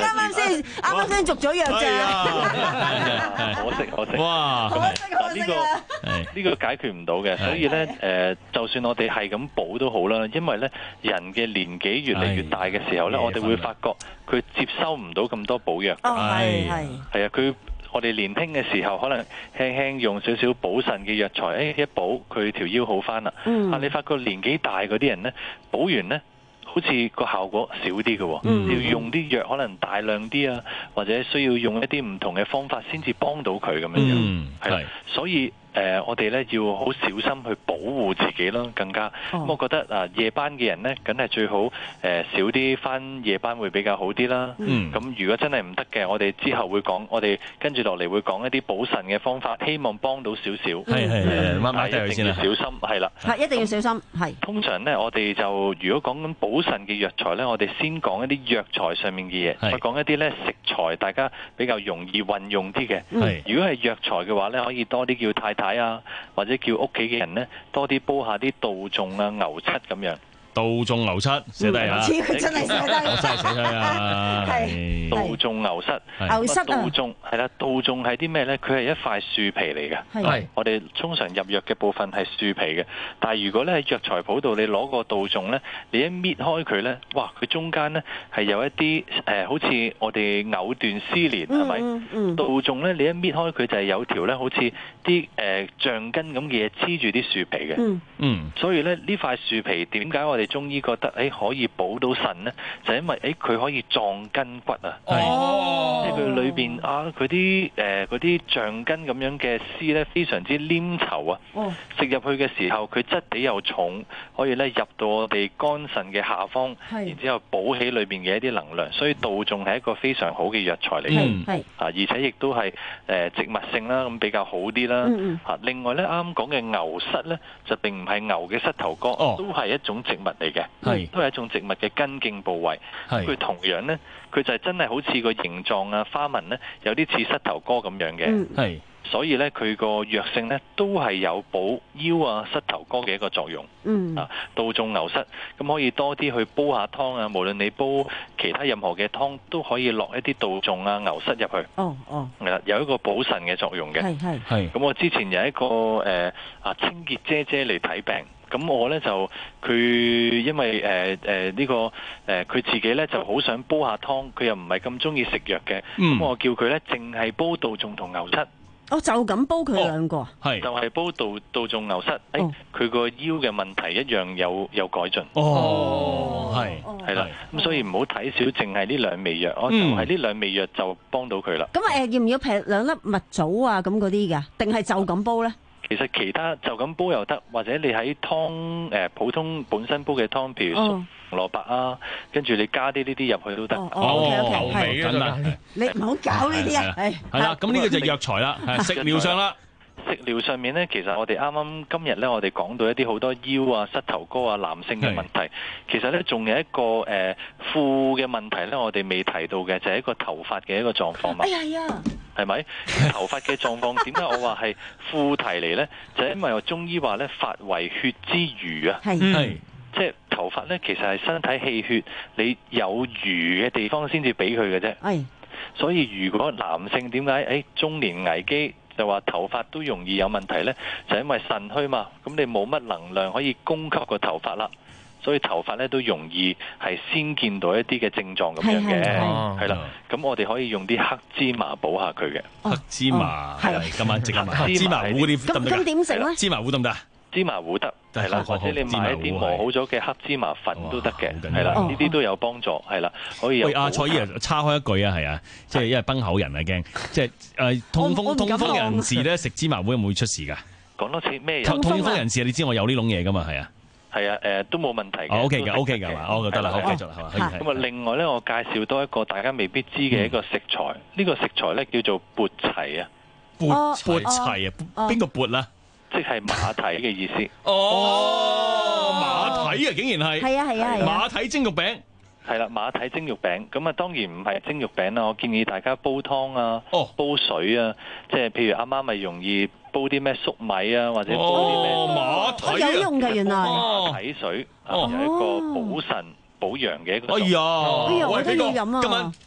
先啱啱先續咗約咋。 可惜可惜。 哇！ 可惜可惜啊！ 呢個解決唔到嘅，所以咧誒，就算我哋係咁補都好啦，因為咧人嘅年紀越嚟越大嘅時候咧，我哋會發覺佢接收唔到咁多補藥。 哦，係係。 係啊，佢。我哋年輕嘅時候，可能輕輕用少少補腎嘅藥材，誒、哎、一補佢條腰好返啦。嗯、啊，你發覺年紀大嗰啲人呢，補完呢，好似個效果少啲嘅喎，嗯、要用啲藥可能大量啲啊，或者需要用一啲唔同嘅方法先至幫到佢咁樣樣。係啦、嗯，所以。誒、呃，我哋咧要好小心去保護自己咯，更加。咁、oh. 我覺得啊、呃，夜班嘅人咧，梗係最好誒、呃、少啲返夜班會比較好啲啦。咁、mm. 如果真係唔得嘅，我哋之後會講，我哋跟住落嚟會講一啲補腎嘅方法，希望幫到少少。係係係，慢慢一定要小心，係啦。係一定要小心，係。通常咧，我哋就如果講緊補腎嘅藥材咧，我哋先講一啲藥材上面嘅嘢，再講一啲咧食材，大家比較容易運用啲嘅。Mm. 如果係藥材嘅話咧，可以多啲叫太太啊，或者叫屋企嘅人咧，多啲煲下啲杜仲啊、牛膝咁樣。 杜仲牛膝寫低啊！ 佢真係寫低， 我真係寫低啊！ 係杜仲牛膝， 牛膝啊！ 杜仲係啦，杜仲係啲咩咧？佢係一塊樹皮嚟嘅。係我哋通常入藥嘅部分係樹皮嘅，但係如果咧喺藥材鋪度你攞個杜仲咧，你一搣開佢咧，哇！佢中間咧係有一啲誒、呃，好似我哋藕斷絲連係咪？嗯嗯。杜仲咧，你一搣開佢就係有條咧，好似啲誒橡筋咁嘅嘢黐住啲樹皮嘅。嗯嗯。所以咧呢塊樹皮點解我哋中醫覺得誒、欸、可以補到腎呢？就係、因為誒佢、欸、可以壯筋骨啊！哦，即係佢裏邊啊，佢啲誒嗰啲橡筋咁樣嘅絲咧，非常之黏稠啊！哦，食入去嘅時候，佢質地又重，可以咧入到我哋肝腎嘅下方，然之後補起裏邊嘅一啲能量，所以杜仲係一個非常好嘅藥材嚟嘅。係啊，而且亦都係誒植物性啦，咁比較好啲啦。嗯嗯。另外咧，啱啱講嘅牛膝咧，就並唔係牛嘅膝頭哥，哦、都係一種植物嚟嘅，係都係一種植物嘅根莖部位。佢同樣咧，佢就係真係好似個形狀啊、花紋咧，有啲似膝頭哥咁樣嘅。係、嗯，所以咧佢個藥性咧都係有補腰啊、膝頭哥嘅一個作用。嗯啊，杜仲牛膝咁可以多啲去煲下湯啊，無論你煲其他任何嘅湯都可以落一啲杜仲啊、牛膝入去。哦哦，係啦，有一個補腎嘅作用嘅。係係係。咁我之前有一個誒啊清潔姐姐嚟睇病。咁我咧就佢因為誒誒呢個誒佢、呃、自己咧就好想煲下湯，佢又唔係咁中意食藥嘅，咁、嗯、我叫佢咧淨係煲杜仲同牛膝。 哦，就咁煲佢兩個， 係、哦、就係、是、煲杜杜仲牛膝，誒佢個腰嘅問題一樣有有改進。哦，係係啦，咁所以唔好睇少，淨係呢兩味藥，我、嗯、就係呢兩味藥就幫到佢啦。 咁誒、呃、要唔要劈兩粒蜜棗啊？咁嗰啲㗎，定係就咁煲咧？ 其實其他就咁煲又得，或者你喺湯誒普通本身煲嘅湯，譬如熟蘿蔔啊，跟住你加啲呢啲入去都得。哦， 口味啊，真係你唔好搞呢啲啊！係係啦，咁呢個就藥材啦，食療上啦。 食療上面咧，其實我哋啱啱今日咧，我哋講到一啲好多腰啊、膝頭哥啊、男性嘅問題。其實咧，仲有一個誒婦嘅問題咧，我哋未提到嘅就係、是、一個頭髮嘅一個狀況嘛。哎呀呀！係咪頭髮嘅狀況？點解我話係婦題嚟咧？就係、是、因為我中醫話咧，髮為血之餘啊。係係，即係頭髮咧，其實係身體氣血，你有餘嘅地方先至俾佢嘅啫。係，所以如果男性點解誒中年危機？就話頭髮都容易有問題呢，就因為腎虛嘛，咁你冇乜能量可以供給個頭髮啦，所以頭髮呢都容易係先見到一啲嘅症狀咁樣嘅，係啦，咁我哋可以用啲黑芝麻補下佢嘅。 黑芝麻係今晚即刻買黑芝麻糊啲得唔得？ 咁點食咧？ 芝麻糊得唔得？ 芝麻糊得係啦，或者你買一啲磨好咗嘅黑芝麻粉都得嘅，係啦，呢啲都有幫助，係啦，可以有。喂，阿蔡醫啊，叉開一句啊，係啊，即係因為崩口人啊驚，即係誒痛風痛風人士咧食芝麻糊會唔會出事㗎？ 講多次咩人？ 痛風人士你知我有呢種嘢㗎嘛？係啊， 係啊，誒都冇問題嘅。 O K 嘅 O K 嘅嘛，我覺得啦，好繼續啦，係嘛？ 咁啊，另外咧，我介紹多一個大家未必知嘅一個食材，呢個食材咧叫做缽齊啊， 缽缽齊啊，邊個缽啊？ 即係馬蹄嘅意思。 哦，馬蹄啊，竟然係。 係啊係啊係馬蹄蒸肉餅。 係啦，馬蹄蒸肉餅。咁啊，當然唔係蒸肉餅啦。我建議大家煲湯啊，哦、煲水啊，即係譬如啱啱咪容易煲啲咩粟米啊，或者煲啲咩、 哦、馬蹄、 啊、有用㗎原來。 馬蹄水、哦、有一個補腎補陽嘅一個。 哎呀， 哎呀，我都要飲啊！ 今晚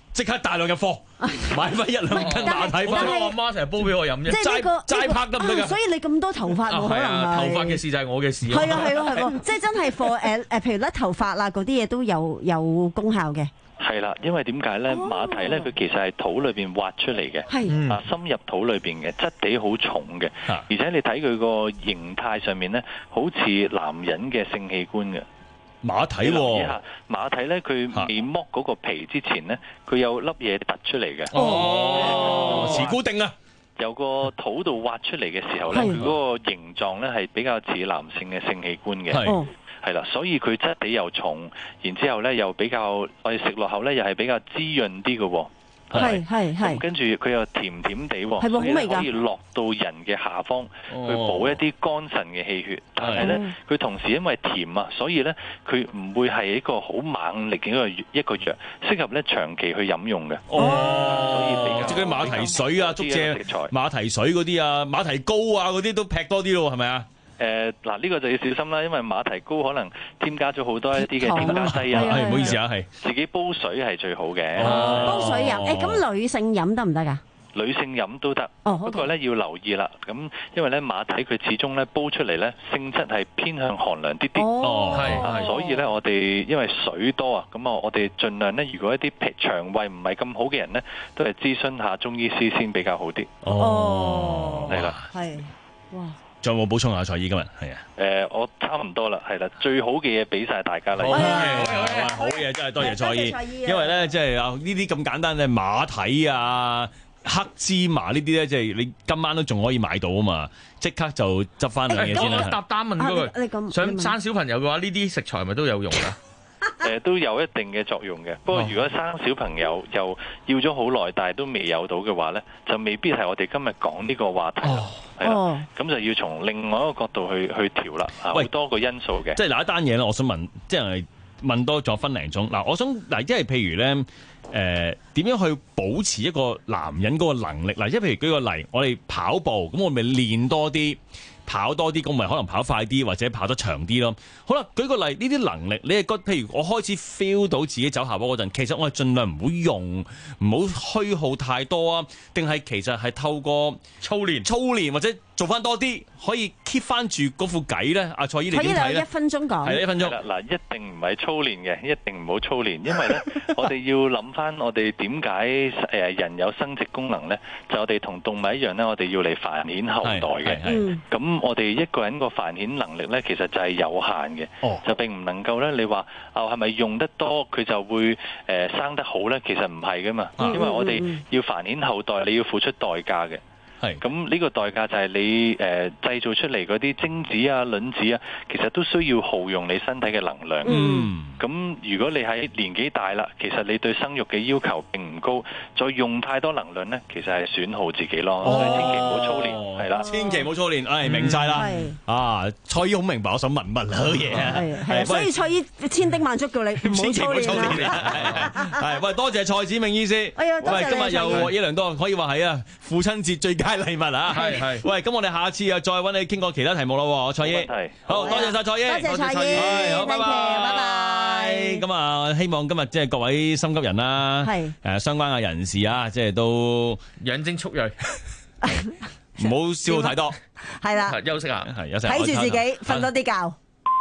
即刻大量入貨，買翻一兩斤馬蹄翻。 我阿媽成日煲俾我飲啫， 齋齋拍得唔得㗎？ 所以你咁多頭髮冇可能係頭髮嘅事就係我嘅事。 係啊係啊係喎，即係真係 for 誒誒，譬如甩頭髮啦嗰啲嘢都有有功效嘅。 係啦，因為點解咧？馬蹄咧，佢其實係土裏邊挖出嚟嘅， 係啊深入土裏邊嘅，質地好重嘅，而且你睇佢個形態上面咧，好似男人嘅性器官嘅。 馬蹄喎， 馬蹄咧，佢未剝嗰個皮之前咧，佢有粒嘢突出嚟嘅。 哦，慈姑定啊！ 由個土度挖出嚟嘅時候咧，佢嗰個形狀咧係比較似男性嘅性器官嘅。係係啦，所以佢質地又重，然之後咧又比較我哋食落口咧又係比較滋潤啲嘅喎。 係係係， 跟住佢又甜甜地喎， 係喎，好味㗎， 可以落到人嘅下方去補一啲肝腎嘅氣血。但係咧，佢同時因為甜啊，所以咧佢唔會係一個好猛力嘅一個一個藥，適合咧長期去飲用嘅。 哦，所以比較即係馬蹄水啊、竹蔗馬蹄水嗰啲啊、馬蹄糕啊嗰啲都劈多啲咯，係咪啊？ 誒嗱，呢個就要小心啦，因為馬蹄糕可能添加咗好多一啲嘅添加劑啊。 係，唔好意思啊，係自己煲水係最好嘅。 煲水飲，誒咁女性飲得唔得㗎？ 女性飲都得， 哦， 不過咧要留意啦。咁因為咧馬蹄佢始終咧煲出嚟咧性質係偏向寒涼啲啲。 哦，係， 所以咧我哋因為水多啊，咁啊我哋盡量咧，如果一啲脾腸胃唔係咁好嘅人咧，都係諮詢下中醫師先比較好啲。 哦， 係啦， 係，哇！ 仲有冇補充下蔡醫今日？係啊， 誒，我差唔多啦，係啦，最好嘅嘢俾晒大家啦。 好嘢，真係多謝蔡醫。因為咧，即係啊呢啲咁簡單嘅馬蹄啊、黑芝麻呢啲咧，即係你今晚都仲可以買到啊嘛，即刻就執翻兩嘢先啦。 搭單問嗰句，想生小朋友嘅話，呢啲食材咪都有用㗎？ 誒都有一定嘅作用嘅，不過如果生小朋友又要咗好耐，但係都未有到嘅話咧，就未必係我哋今日講呢個話題啦。係啦，咁就要從另外一個角度去去調啦，好多個因素嘅。 即係嗱一單嘢咧，我想問，即係問多咗分零鐘。嗱，我想嗱，即係譬如咧，誒、呃、點樣去保持一個男人嗰個能力？嗱，即係譬如舉個例，我哋跑步，咁我咪練多啲。跑多啲，咁咪可能跑快啲或者跑得長啲咯。好啦，舉個例，呢啲能力你係覺得，譬如我開始 feel 到自己走下坡嗰陣，其實我係盡量唔好用，唔好虛耗太多啊。定係其實係透過操練、操練或者做翻多啲，可以 keep 翻住嗰副計咧。阿蔡醫你點睇咧？ 一分鐘講係一分鐘。 嗱，一定唔係操練嘅，一定唔好操練，因為咧，我哋要諗翻我哋點解誒人有生殖功能咧？就我哋同動物一樣咧，我哋要嚟繁衍後代嘅。咁我哋一個人個繁衍能力咧，其實就係有限嘅，哦、就並唔能夠咧。你話啊，係咪用得多佢就會誒、呃、生得好咧？其實唔係噶嘛，嗯、因為我哋要繁衍後代，你要付出代價嘅。係咁呢個代價就係你誒、呃、製造出嚟嗰啲精子啊、卵子啊，其實都需要耗用你身體嘅能量。嗯，咁如果你喺年紀大啦，其實你對生育嘅要求並唔高，再用太多能量咧，其實係損耗自己咯。哦、所以千祈唔好操練，係啦， 千祈唔好操練。唉、哎，明晒啦。嗯、啊，蔡醫好明白，我想問問好嘢啊。 係係，所以蔡醫千叮萬囑叫你唔好操練啊。 係，喂，多謝蔡梓銘醫師。 哎呀，多謝你。 今日又獲益良多，可以話係啊，父親節最佳禮物啊！係係，喂，咁我哋下次又再揾你傾過其他題目咯，蔡醫。好，多謝晒蔡醫， 多謝蔡醫， 好，拜拜，拜拜。咁啊，希望今日即係各位心急人啦，係誒相關嘅人士啊，即係都養精蓄銳，唔好消耗太多， 係啦， 休息下， 係休息， 睇住自己，瞓多啲覺。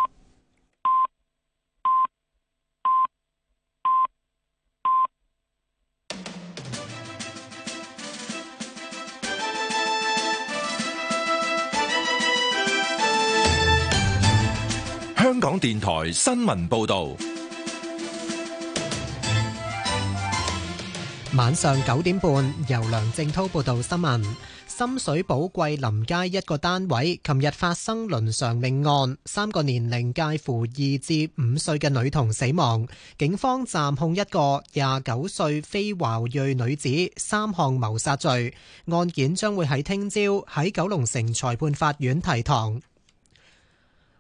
香港電台新聞報道， 晚上九點半，由梁正滔報道新聞。深水埗桂林街一個單位，琴日發生倫常命案，三個年齡介乎二至五歲嘅女童死亡。警方暫控一個廿九歲非華裔女子三項謀殺罪，案件將會喺聽朝喺九龍城裁判法院提堂。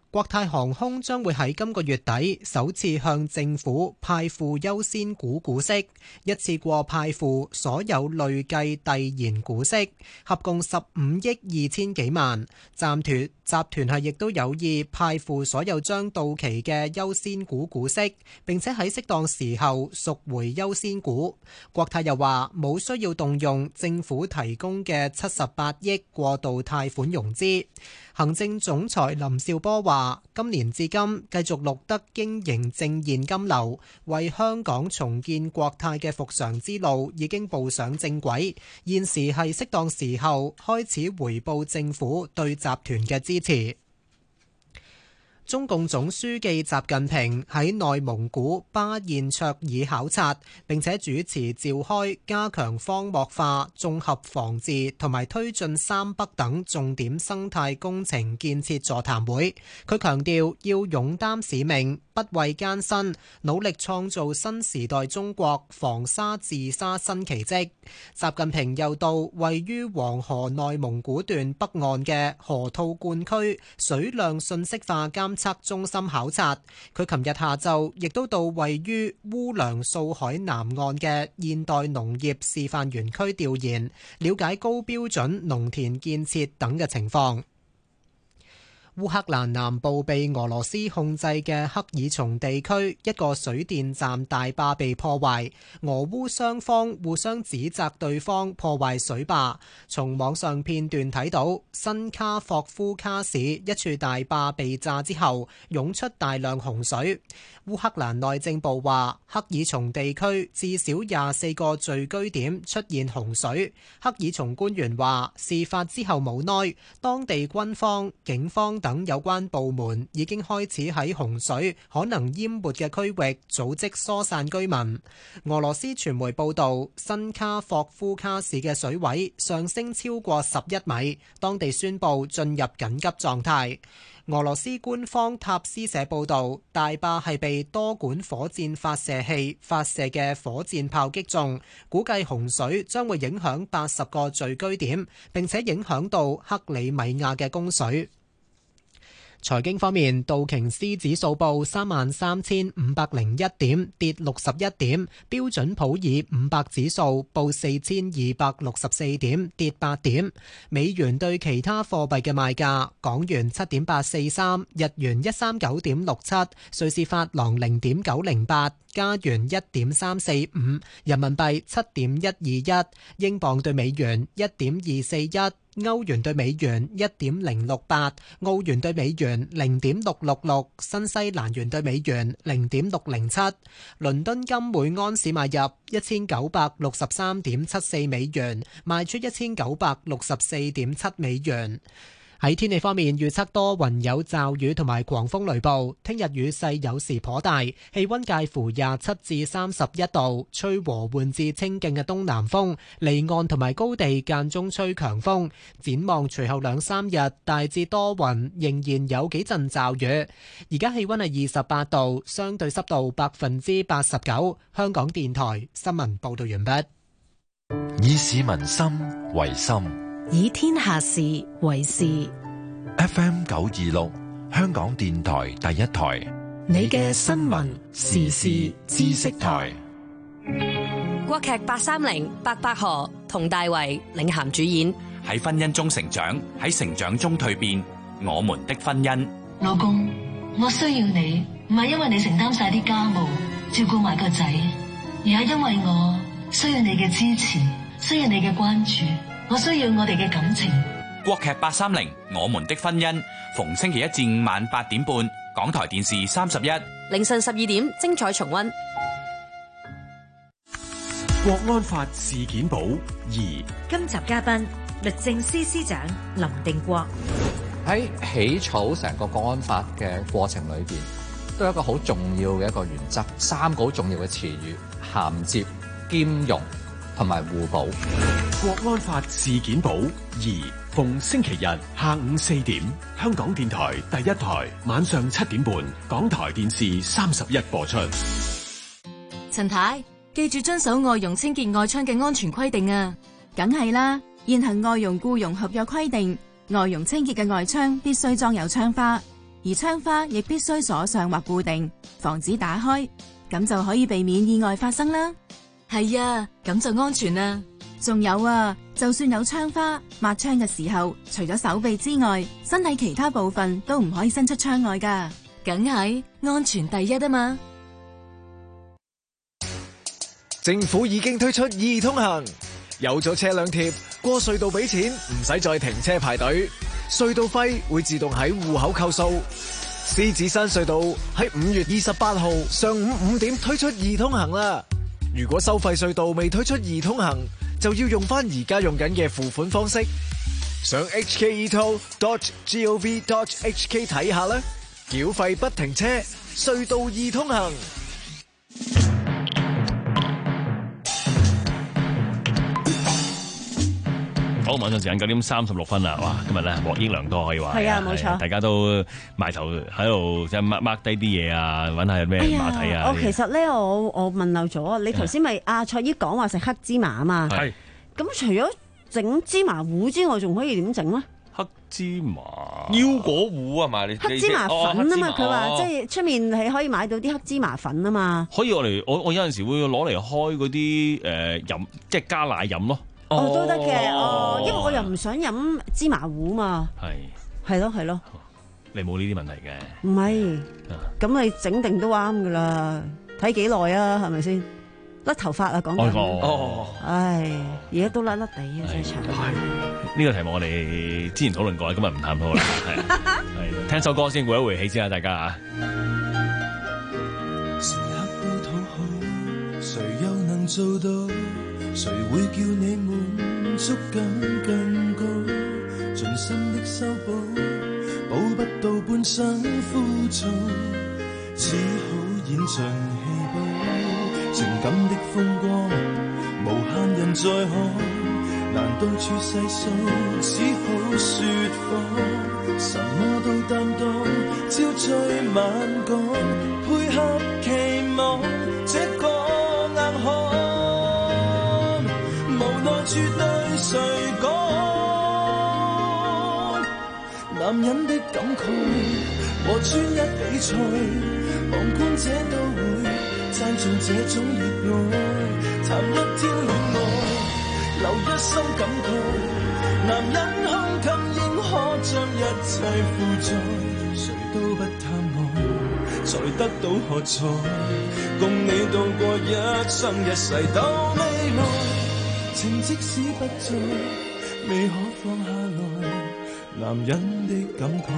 國泰航空將會喺今個月底首次向政府派付優先股股息，一次過派付所有累計遞延股息，合共十五億二千幾萬。集團集團係亦都有意派付所有將到期嘅優先股股息，並且喺適當時候贖回優先股。國泰又話冇需要動用政府提供嘅七十八億過渡貸款融資。行政總裁林紹波話：今年至今繼續錄得經營正現金流，為香港重建國泰嘅復常之路已經步上正軌。現時係適當時候開始回報政府對集團嘅支持。中共總書記習近平喺內蒙古巴彥淖爾考察，並且主持召開加強荒漠化、綜合防治同埋推進三北等重點生態工程建設座談會。佢強調要勇擔使命，不畏艱辛，努力創造新時代中國防沙治沙新奇蹟。習近平又到位於黃河內蒙古段北岸嘅河套灌區水量信息化監測中心考察。佢琴日下晝亦都到位於烏梁素海南岸嘅現代農業示範園區調研，了解高標準農田建設等嘅情況。烏克蘭南部被俄羅斯控制嘅克爾松地區一個水電站大壩被破壞，俄烏雙方互相指責對方破壞水壩。從網上片段睇到，新卡霍夫卡市一處大壩被炸之後，湧出大量洪水。烏克蘭內政部話，克爾松地區至少廿四個聚居點出現洪水。克爾松官員話，事發之後冇耐，當地軍方、警方等有關部門已經開始喺洪水可能淹沒嘅區域組織疏散居民。俄羅斯傳媒報道，新卡霍夫卡市嘅水位上升超過十一米，當地宣布進入緊急狀態。俄羅斯官方塔斯社報導，大壩係被多管火箭發射器發射嘅火箭炮擊中，估計洪水將會影響八十個聚居點，並且影響到克里米亞嘅供水。財經方面，道瓊斯指數報三萬三千五百零一點，跌六十一點；標準普爾五百指數報四千二百六十四點，跌八點。美元對其他貨幣嘅賣價：港元七點八四三，日元一三九點六七，瑞士法郎零點九零八，加元一點三四五，人民幣七點一二一，英鎊對美元一點二四一。歐元對美元一點零六八，澳元對美元零點六六六，新西蘭元對美元零點六零七。倫敦金每安士買入一千九百六十三點七四美元，賣出一千九百六十四點七美元。喺天氣方面，預測多雲有驟雨同埋狂風雷暴，聽日雨勢有時頗大，氣溫介乎廿七至三十一度，吹和緩至清勁嘅東南風，離岸同埋高地間中吹強風。展望隨後兩三日大致多雲，仍然有幾陣驟雨。而家氣溫係二十八度，相對濕度百分之八十九。香港電台新聞報道完畢。 以市民心為心， 以天下事為事。 F M 九二六，香港電台第一台， 你嘅新聞時事知識台。 國劇八三零，白百何、佟大為領銜主演。 喺婚姻中成長，喺成長中蛻變，我們的婚姻。 老公，我需要你，唔係因為你承擔晒啲家務，照顧埋個仔，而係因為我需要你嘅支持，需要你嘅關注。我需要我哋嘅感情。 國劇八三零，我們的婚姻，逢星期一至五晚八點半，港台電視三十一， 凌晨十二點精彩重溫。 國安法事件簿二， 今集嘉賓律政司司長林定國。 喺起草成個國安法嘅過程裏邊，都有一個好重要嘅一個原則，三個好重要嘅詞語：銜接、兼容同埋互補。 國安法事件簿二，逢星期日下午四點，香港電台第一台，晚上七點半，港台電視三十一播出。 陳太，記住遵守外傭清潔外窗嘅安全規定啊！梗係啦，現行外傭僱傭合約規定，外傭清潔嘅外窗必須裝有窗花。 而窗花亦必須鎖上或固定，防止打開，咁就可以避免意外發生啦。係啊，咁就安全啦。仲有啊，就算有窗花，抹窗嘅時候，除咗手臂之外，身體其他部分都唔可以伸出窗外㗎。梗係安全第一啊嘛。 政府已經推出易通行，有咗車輛貼，過隧道俾錢，唔使再停車排隊，隧道費會自動喺戶口扣數。獅子山隧道喺五月二十八號上午五點推出易通行啦。如果收費隧道未推出易通行，就要用返而家用緊嘅付款方式。上 h k e toll dot gov dot h k 睇下啦。繳費不停車，隧道易通行。 好，晚上時間九點三十六分啦，哇！今日咧獲益良多可以話， 係啊，冇錯， 大家都埋頭喺度即係 mark mark 低啲嘢啊，揾下咩馬蹄啊。 我其實咧，我我問漏咗，你頭先咪阿蔡姨講話食黑芝麻啊嘛，係。咁除咗整芝麻糊之外，仲可以點整咧？ 黑芝麻腰果糊啊嘛，你黑芝麻粉啊嘛，佢話即係出面係可以買到啲黑芝麻粉啊嘛。 可以我嚟，我我有陣時會攞嚟開嗰啲誒飲，即係加奶飲咯。 哦，都得嘅，哦，因為我又唔想飲芝麻糊嘛。係，係咯，係咯。 你冇呢啲問題嘅。 唔係，咁你整定都啱噶啦，睇幾耐啊，係咪先？甩頭髮啊，講緊。 哦。 唉，而家都甩甩地啊，真係慘。 呢個題目我哋之前討論過，今日唔探討啦。係，係，聽首歌先，回一回氣先啊，大家啊。 時刻都討好，誰又能做到？誰會叫你滿足感更高？盡心的修補，補不到半生枯燥，只好演像戲寶。情感的風光，無限人在看，難到處細數，只好說謊。什麼都擔當，朝醉晚趕，配合期望，這個硬漢。處對誰講？男人的感慨和專一比賽，旁觀者都會讚頌這種熱愛。談一天戀愛，留一生感慨。男人胸襟應可將一切負載，誰都不貪愛，才得到喝彩。共你度過一生一世到未來。情即使不在，未可放下來，男人的感慨。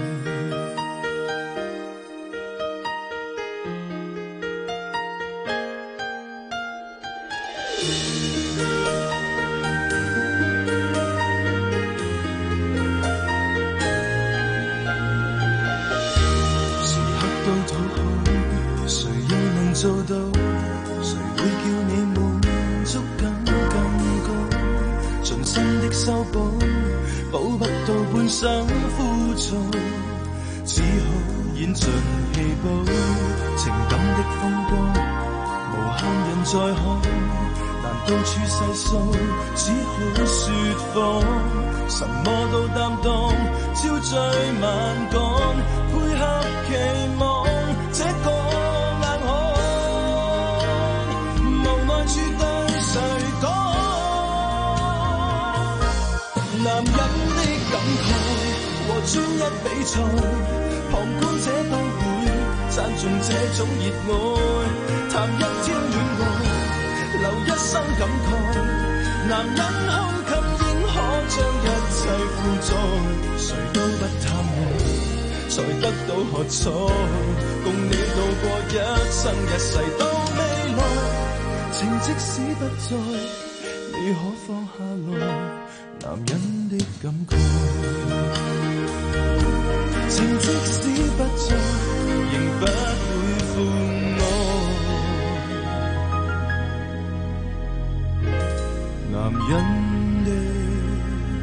時刻都討好，誰又能做到？誰會叫你滿足感？盡心的修補，補不到半生枯燥，只好演盡戲寶。情感的風光，無限人在看，難到處細數，只好說謊。什麼都擔當，朝醉晚趕，配合期望，這個硬漢，無奈處對誰講？男人的感慨和專一比賽，旁觀者都會讚頌這種熱愛。談一天戀愛，留一生感慨。男人胸襟應可將一切負載，誰都不貪愛，才得到喝彩。共你度過一生一世到未來，情即使不在，你可放下來。男人的感慨，情即使不在，仍不會負愛。男人的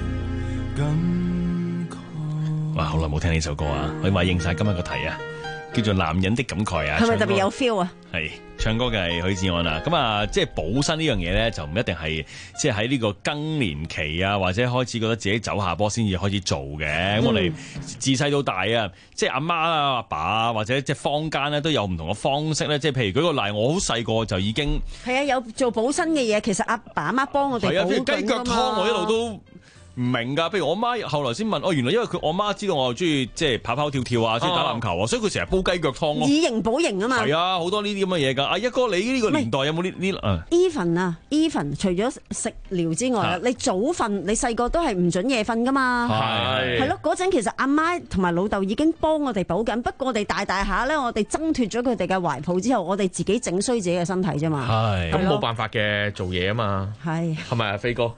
感慨。 哇，好耐冇聽呢首歌啊，可以話應晒今日個題啊！ 叫做男人的感慨啊。 係咪特別有 feel 啊？ 係唱歌嘅係許志安啦。咁啊，即係補身呢樣嘢咧，就唔一定係即係喺呢個更年期啊，或者開始覺得自己走下坡先至開始做嘅。咁、嗯、我哋自細到大啊，即係阿媽啊、阿爸啊，或者即係坊間咧都有唔同嘅方式咧。即係譬如舉個例，我好細個就已經係啊，有做補身嘅嘢。其實阿爸阿媽幫我哋補緊㗎嘛。係啊，譬如雞腳湯， 我一路都唔明㗎，譬如我媽後來先問，哦，原來因為佢我媽知道我中意即係跑跑跳跳啊，中意打籃球啊，所以佢成日煲雞腳湯咯。 以形補形啊嘛。 係啊，好多呢啲咁嘅嘢㗎。阿一哥，你呢個年代有冇呢呢？啊 Even 啊 ，Even 除咗食療之外啊，你早瞓，你細個都係唔準夜瞓㗎嘛。係。係咯，嗰陣其實阿媽同埋老豆已經幫我哋補緊，不過我哋大大下咧，我哋掙脫咗佢哋嘅懷抱之後，我哋自己整衰自己嘅身體啫嘛。 係。咁冇辦法嘅，做嘢啊嘛。係。係咪啊，飛哥？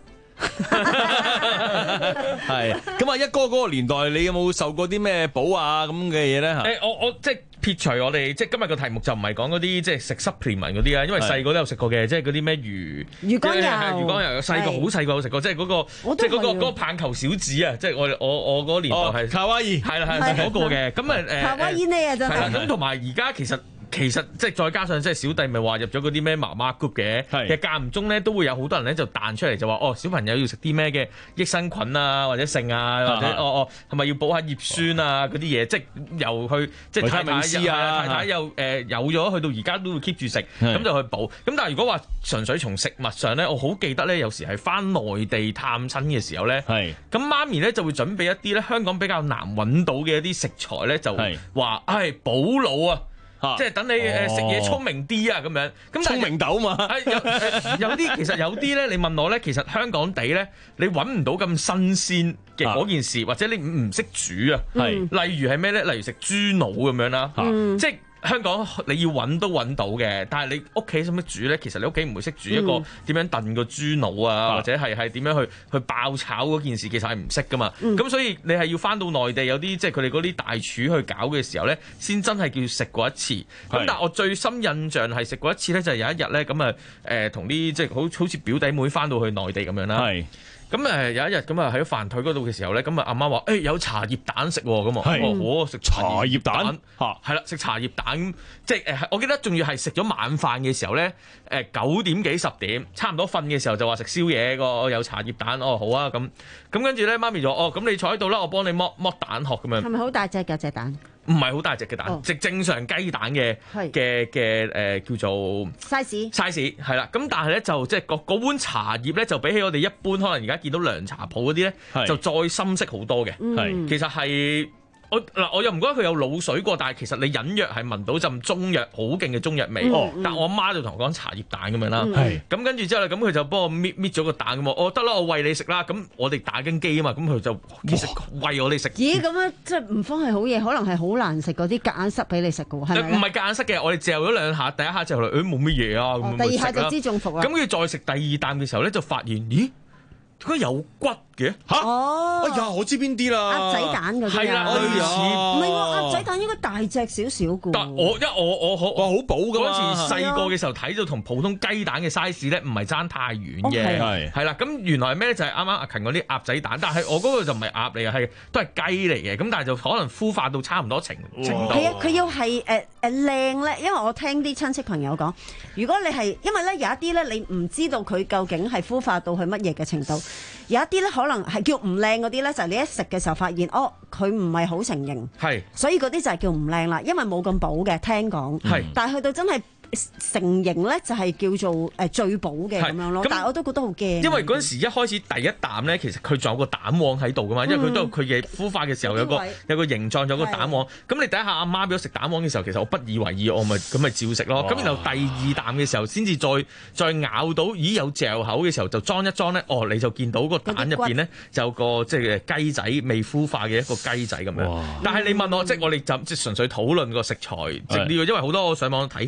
係咁啊！一哥嗰個年代，你有冇受過啲咩補啊咁嘅嘢咧？誒、 欸，我我即係撇除我哋，即係今日個題目就唔係講嗰啲即係食 supplement 嗰啲啊，因為細個都有食過嘅，即係嗰啲咩魚魚肝油、 魚肝油，細個好細個有食過，即係嗰、嗰個即係嗰個嗰個棒球小子啊！即係我我我嗰個年代係、哦、卡哇伊，係啦係嗰個嘅。咁啊誒， 卡哇伊呢啊真係。 咁同埋而家其實。其實即係再加上即係小弟咪話入咗嗰啲咩媽媽 group 嘅，其實間唔中咧都會有好多人咧就彈出嚟就話哦，小朋友要食啲咩嘅益生菌啊或者性啊或者哦哦係咪要補下葉酸啊嗰啲嘢，即係又去即係太太啊太太又誒有咗去到而家都會 keep 住食，咁就去補。咁但係如果話純粹從食物上咧，我好記得咧有時係翻內地探親嘅時候咧，咁媽咪咧就會準備一啲咧香港比較難揾到嘅一啲食材咧，就話唉補腦啊！即係等你誒食嘢聰明啲啊咁樣，咁聰明豆嘛， 有有啲其實有啲咧，你問我咧，其實香港地咧，你揾唔到咁新鮮嘅嗰件事，或者你唔唔識煮啊，係例如係咩咧？例如食豬腦咁樣啦，即係。香港你要揾都揾到嘅，但係你屋企識唔識煮咧？其實你屋企唔會識煮一個點樣燉個豬腦啊，嗯、或者係係點樣去去爆炒嗰件事，其實係唔識噶嘛。咁、嗯、所以你係要翻到內地有啲即係佢哋嗰啲大廚去搞嘅時候咧，先真係叫食過一次。咁但係我最深印象係食過一次咧，就係、是、有一日咧咁啊誒同啲即係好好似表弟妹翻到去內地咁樣啦。咁誒有一日咁啊喺飯枱嗰度嘅時候咧，咁啊阿媽話：誒、欸、有茶葉蛋食喎，咁啊，我食茶葉蛋嚇，係啦，食茶葉蛋，即係誒，我記得仲要係食咗晚飯嘅時候咧，誒九點幾十點，差唔多瞓嘅時候就話食宵夜個有茶葉蛋，哦好啊咁，咁跟住咧媽咪就哦咁你坐喺度啦，我幫你剝剝蛋殼咁樣。係咪好大隻㗎隻蛋？唔係好大隻嘅蛋，直、oh. 正常雞蛋嘅嘅嘅誒叫做 size size 係啦。咁但係咧就即係嗰嗰碗茶葉咧就比起我哋一般可能而家見到涼茶鋪嗰啲咧就再深色好多嘅。係其實係。我嗱我又唔覺得佢有滷水過，但係其實你隱約係聞到陣中藥好勁嘅中藥味。哦、但我阿媽就同我講茶葉蛋咁樣啦。係咁跟住之後咧，咁佢就幫我搣搣咗個蛋咁。我得啦，我餵你食啦。咁我哋打緊機啊嘛，咁佢就其實餵我哋食。咦？咁樣即係唔方係好嘢，可能係好難食嗰啲夾硬塞俾你食嘅喎，係咪？唔係夾硬塞嘅，我哋嚼咗兩下，第一下就嚟，誒冇乜嘢啊。哦、第二下就知中伏啦。咁佢再食第二啖嘅時候咧，就發現咦？點解有骨嘅嚇？哦，哎呀，我知邊啲啦，鴨仔蛋嗰啲係啦，類似唔係喎，鴨仔蛋應該大隻少少嘅。但我因為我我好我好補嘅嗰陣時細個嘅時候睇到同普通雞蛋嘅 size 咧，唔係爭太遠嘅，係係啦。咁原來係咩咧？就係啱啱阿勤嗰啲鴨仔蛋，但係我嗰個就唔係鴨嚟嘅，係都係雞嚟嘅。咁但係就可能孵化到差唔多程程度。係啊，佢要係誒誒靚咧，因為我聽啲親戚朋友講，如果你係因為咧有一啲咧你唔知道佢究竟係孵化到去乜嘢嘅程度。有一啲咧可能係叫唔靚嗰啲咧，就係你一食嘅時候發現，哦，佢唔係好成形，係，所以嗰啲就係叫唔靚啦，因為冇咁補嘅，聽講，係，但係去到真係成形咧，就係叫做誒最補嘅咁樣咯。但係我都覺得好驚，因為嗰陣時一開始第一啖咧，其實佢仲有個蛋黃喺度噶嘛，因為佢都有佢嘅孵化嘅時候有個有個形狀，有個蛋黃。咁你第一下阿媽俾我食蛋黃嘅時候，其實我不以為意，我咪咁咪照食咯。咁然後第二啖嘅時候，先至再再咬到，咦有嚼口嘅時候就裝一裝咧，哦你就見到個蛋入邊咧就有個即係雞仔未孵化嘅一個雞仔咁樣。但係你問我，即係我哋就即係純粹討論個食材，即係呢個，因為好多我上網睇翻。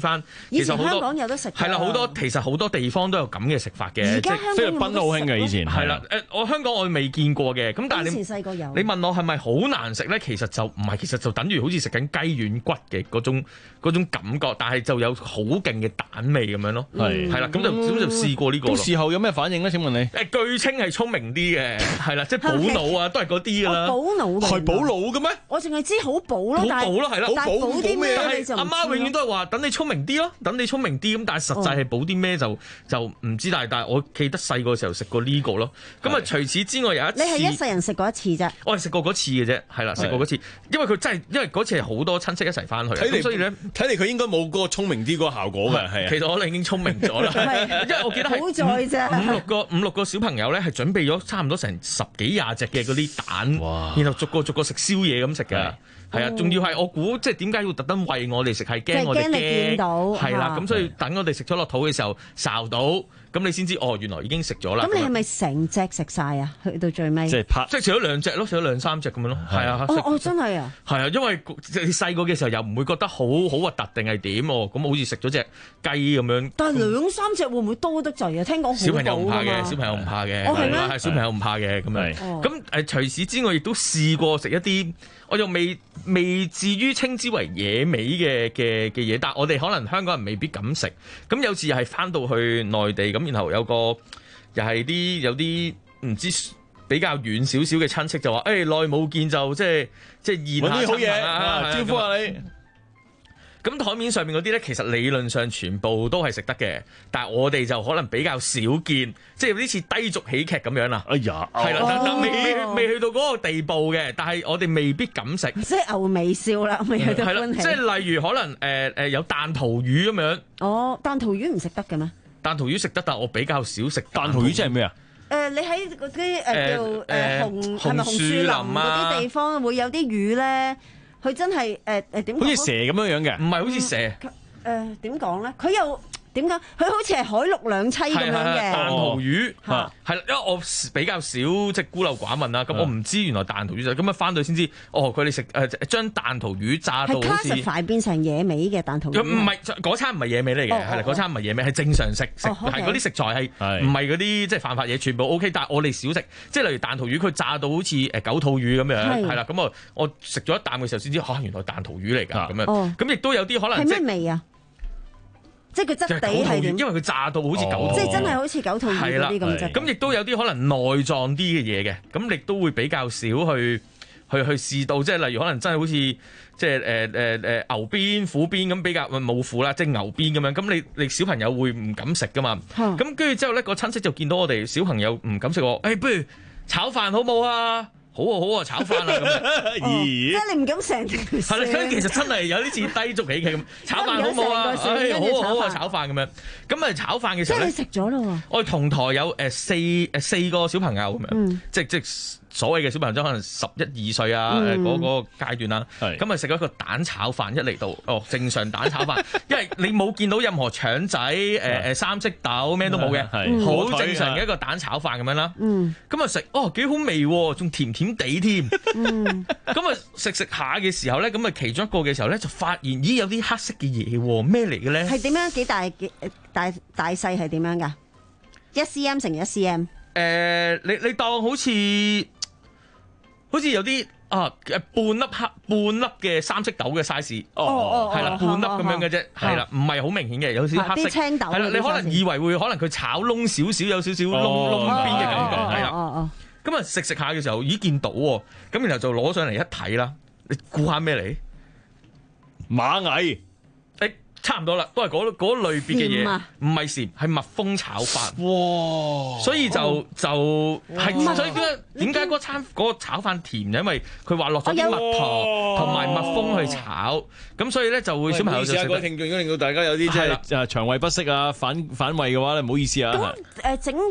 以前香港有得食。 係啦，好多其實好多地方都有咁嘅食法嘅。 而家香港菲律賓都好興嘅以前。 係啦，誒我香港我未見過嘅，咁但係你以前細個有。 你問我係咪好難食咧？其實就唔係，其實就等於好似食緊雞軟骨嘅嗰種嗰種感覺，但係就有好勁嘅蛋味咁樣咯。係係啦，咁就咁就試過呢個。 咁事後有咩反應咧？請問你？ 誒據稱係聰明啲嘅，係啦，即係補腦啊，都係嗰啲㗎啦。 補腦係補腦嘅咩？ 我淨係知好補咯， 好補咯，係啦， 但係補啲咩咧？ 阿媽永遠都係話等你聰明啲咯，等你聰明啲咁，但係實際係補啲咩就就唔知。但係但係我記得細個時候食過呢個咯。咁啊，除此之外有一次， 你係一世人食過一次啫。 我係食過嗰次嘅啫，係啦，食過嗰次，因為佢真係因為嗰次係好多親戚一齊翻去，咁所以咧睇嚟佢應該冇嗰個聰明啲嗰個效果嘅，係。 其實我哋已經聰明咗啦，因為我記得係好在啫， 五六個五六個小朋友咧係準備咗差唔多成十幾廿隻嘅嗰啲蛋，然後逐個逐個食宵夜咁食㗎。係啊，仲要係我估，即係點解要特登餵我哋食？係驚我哋驚，係啦，咁所以等我哋食咗落肚嘅時候睄到，咁你先知哦，原來已經食咗啦。 咁你係咪成隻食晒啊？去到最尾， 即係拍， 即係食咗兩隻咯，食咗兩三隻咁樣咯。係啊， 哦哦，真係啊。 係啊，因為你細個嘅時候又唔會覺得好好核突定係點喎，咁好似食咗隻雞咁樣。 但係兩三隻會唔會多得滯啊？聽講小朋友唔怕嘅，小朋友唔怕嘅，係啦，係小朋友唔怕嘅咁樣。咁誒，除此之外，亦都試過食一啲。我又未未至於稱之為野味嘅嘅嘅嘢，但係我哋可能香港人未必敢食。咁有次又係翻到去內地咁，然後有個又係啲有啲唔知比較遠少少嘅親戚就話：誒耐冇見就即係即係現下親朋啊， 招呼下你。 咁台面上面嗰啲咧，其實理論上全部都係食得嘅，但係我哋就可能比較少見，即係有啲似低俗喜劇咁樣啦。 哎呀， 係啦，但但未未去到嗰個地步嘅，但係我哋未必敢食。 即係牛尾笑啦，未去到歡喜。 即係例如可能誒誒、呃、有彈塗魚咁樣。 哦，彈塗魚唔食得嘅咩？ 彈塗魚食得，但係我比較少食。 彈塗魚即係咩啊？ 誒、呃，你喺嗰啲誒叫誒紅係咪紅樹林嗰啲地方會有啲魚咧？佢真係誒誒點？ 好似蛇咁樣樣嘅， 唔係好似蛇。誒點講咧？佢又點講？佢好似係海陸兩棲咁樣嘅。 彈塗魚係係啦，因為我比較少即係孤陋寡聞啦。咁我唔知原來彈塗魚就咁啊，翻到先知哦。佢哋食誒將彈塗魚炸到好似係變成野味嘅彈塗魚。 唔係嗰餐唔係野味嚟嘅，係啦，嗰餐唔係野味，係正常食食係嗰啲食材係唔係嗰啲即係犯法嘢，全部 O K。但係我哋少食，即係例如彈塗魚，佢炸到好似誒九肚魚咁樣，係啦。咁啊，我食咗一啖嘅時候先知嚇，原來彈塗魚嚟㗎咁樣。咁亦都有啲可能係咩味啊？即係佢質地係點？ 因為佢炸到好似九肚魚， 即係真係好似九肚魚嗰啲咁質。 咁亦都有啲可能內臟啲嘅嘢嘅，咁亦都會比較少去去去試到，即係例如可能真係好似即係誒誒誒牛鞭、虎鞭咁比較冇虎啦，即係牛鞭咁樣。咁你你小朋友會唔敢食噶嘛？咁跟住之後咧，個親戚就見到我哋小朋友唔敢食喎，誒不如炒飯好冇啊？好啊好啊，炒飯啊咁。 咦？即係你唔敢成條係啦，所以其實真係有啲似低俗喜劇咁。炒飯好冇啊？誒好啊好啊，炒飯咁樣。咁啊炒飯嘅時候咧， 即係你食咗咯。 我哋同台有誒四誒四個小朋友咁樣，即即所謂嘅小朋友即可能十一二歲啊誒嗰個階段啦。咁啊食咗一個蛋炒飯，一嚟到哦正常蛋炒飯，因為你冇見到任何腸仔誒誒三色豆咩都冇嘅，好正常嘅一個蛋炒飯咁樣啦。咁啊食哦幾好味喎，仲甜甜地添。咁啊食食下嘅時候咧，咁啊其中一個嘅時候咧就發現咦有啲黑色嘅嘢喎，咩嚟嘅咧？ 係點樣？幾大幾大大細係點樣㗎？一 cm 乘一 cm。 誒，你你當好似好似有啲啊誒半粒黑半粒嘅三色豆嘅 size。哦哦，係啦，半粒咁樣嘅啫，係啦，唔係好明顯嘅，有少少黑色。 青豆。係啦，你可能以為會可能佢炒燶少少，有少少燶燶邊嘅感覺，係啦。哦哦。咁啊食食下嘅時候，咦見到喎，咁然後就攞上嚟一睇啦，你估下咩嚟？ 螞蟻。 誒，差唔多啦，都係嗰嗰類別嘅嘢，唔係蟬，係蜜蜂炒飯。哇！所以就就係，所以點解點解嗰餐嗰個炒飯甜？因為佢話落咗啲蜜糖同埋蜜蜂去炒，咁所以咧就會小朋友就食得。 各位聽眾，如果令到大家有啲即係誒腸胃不適啊、反反胃嘅話咧，唔好意思啊。 咁誒整到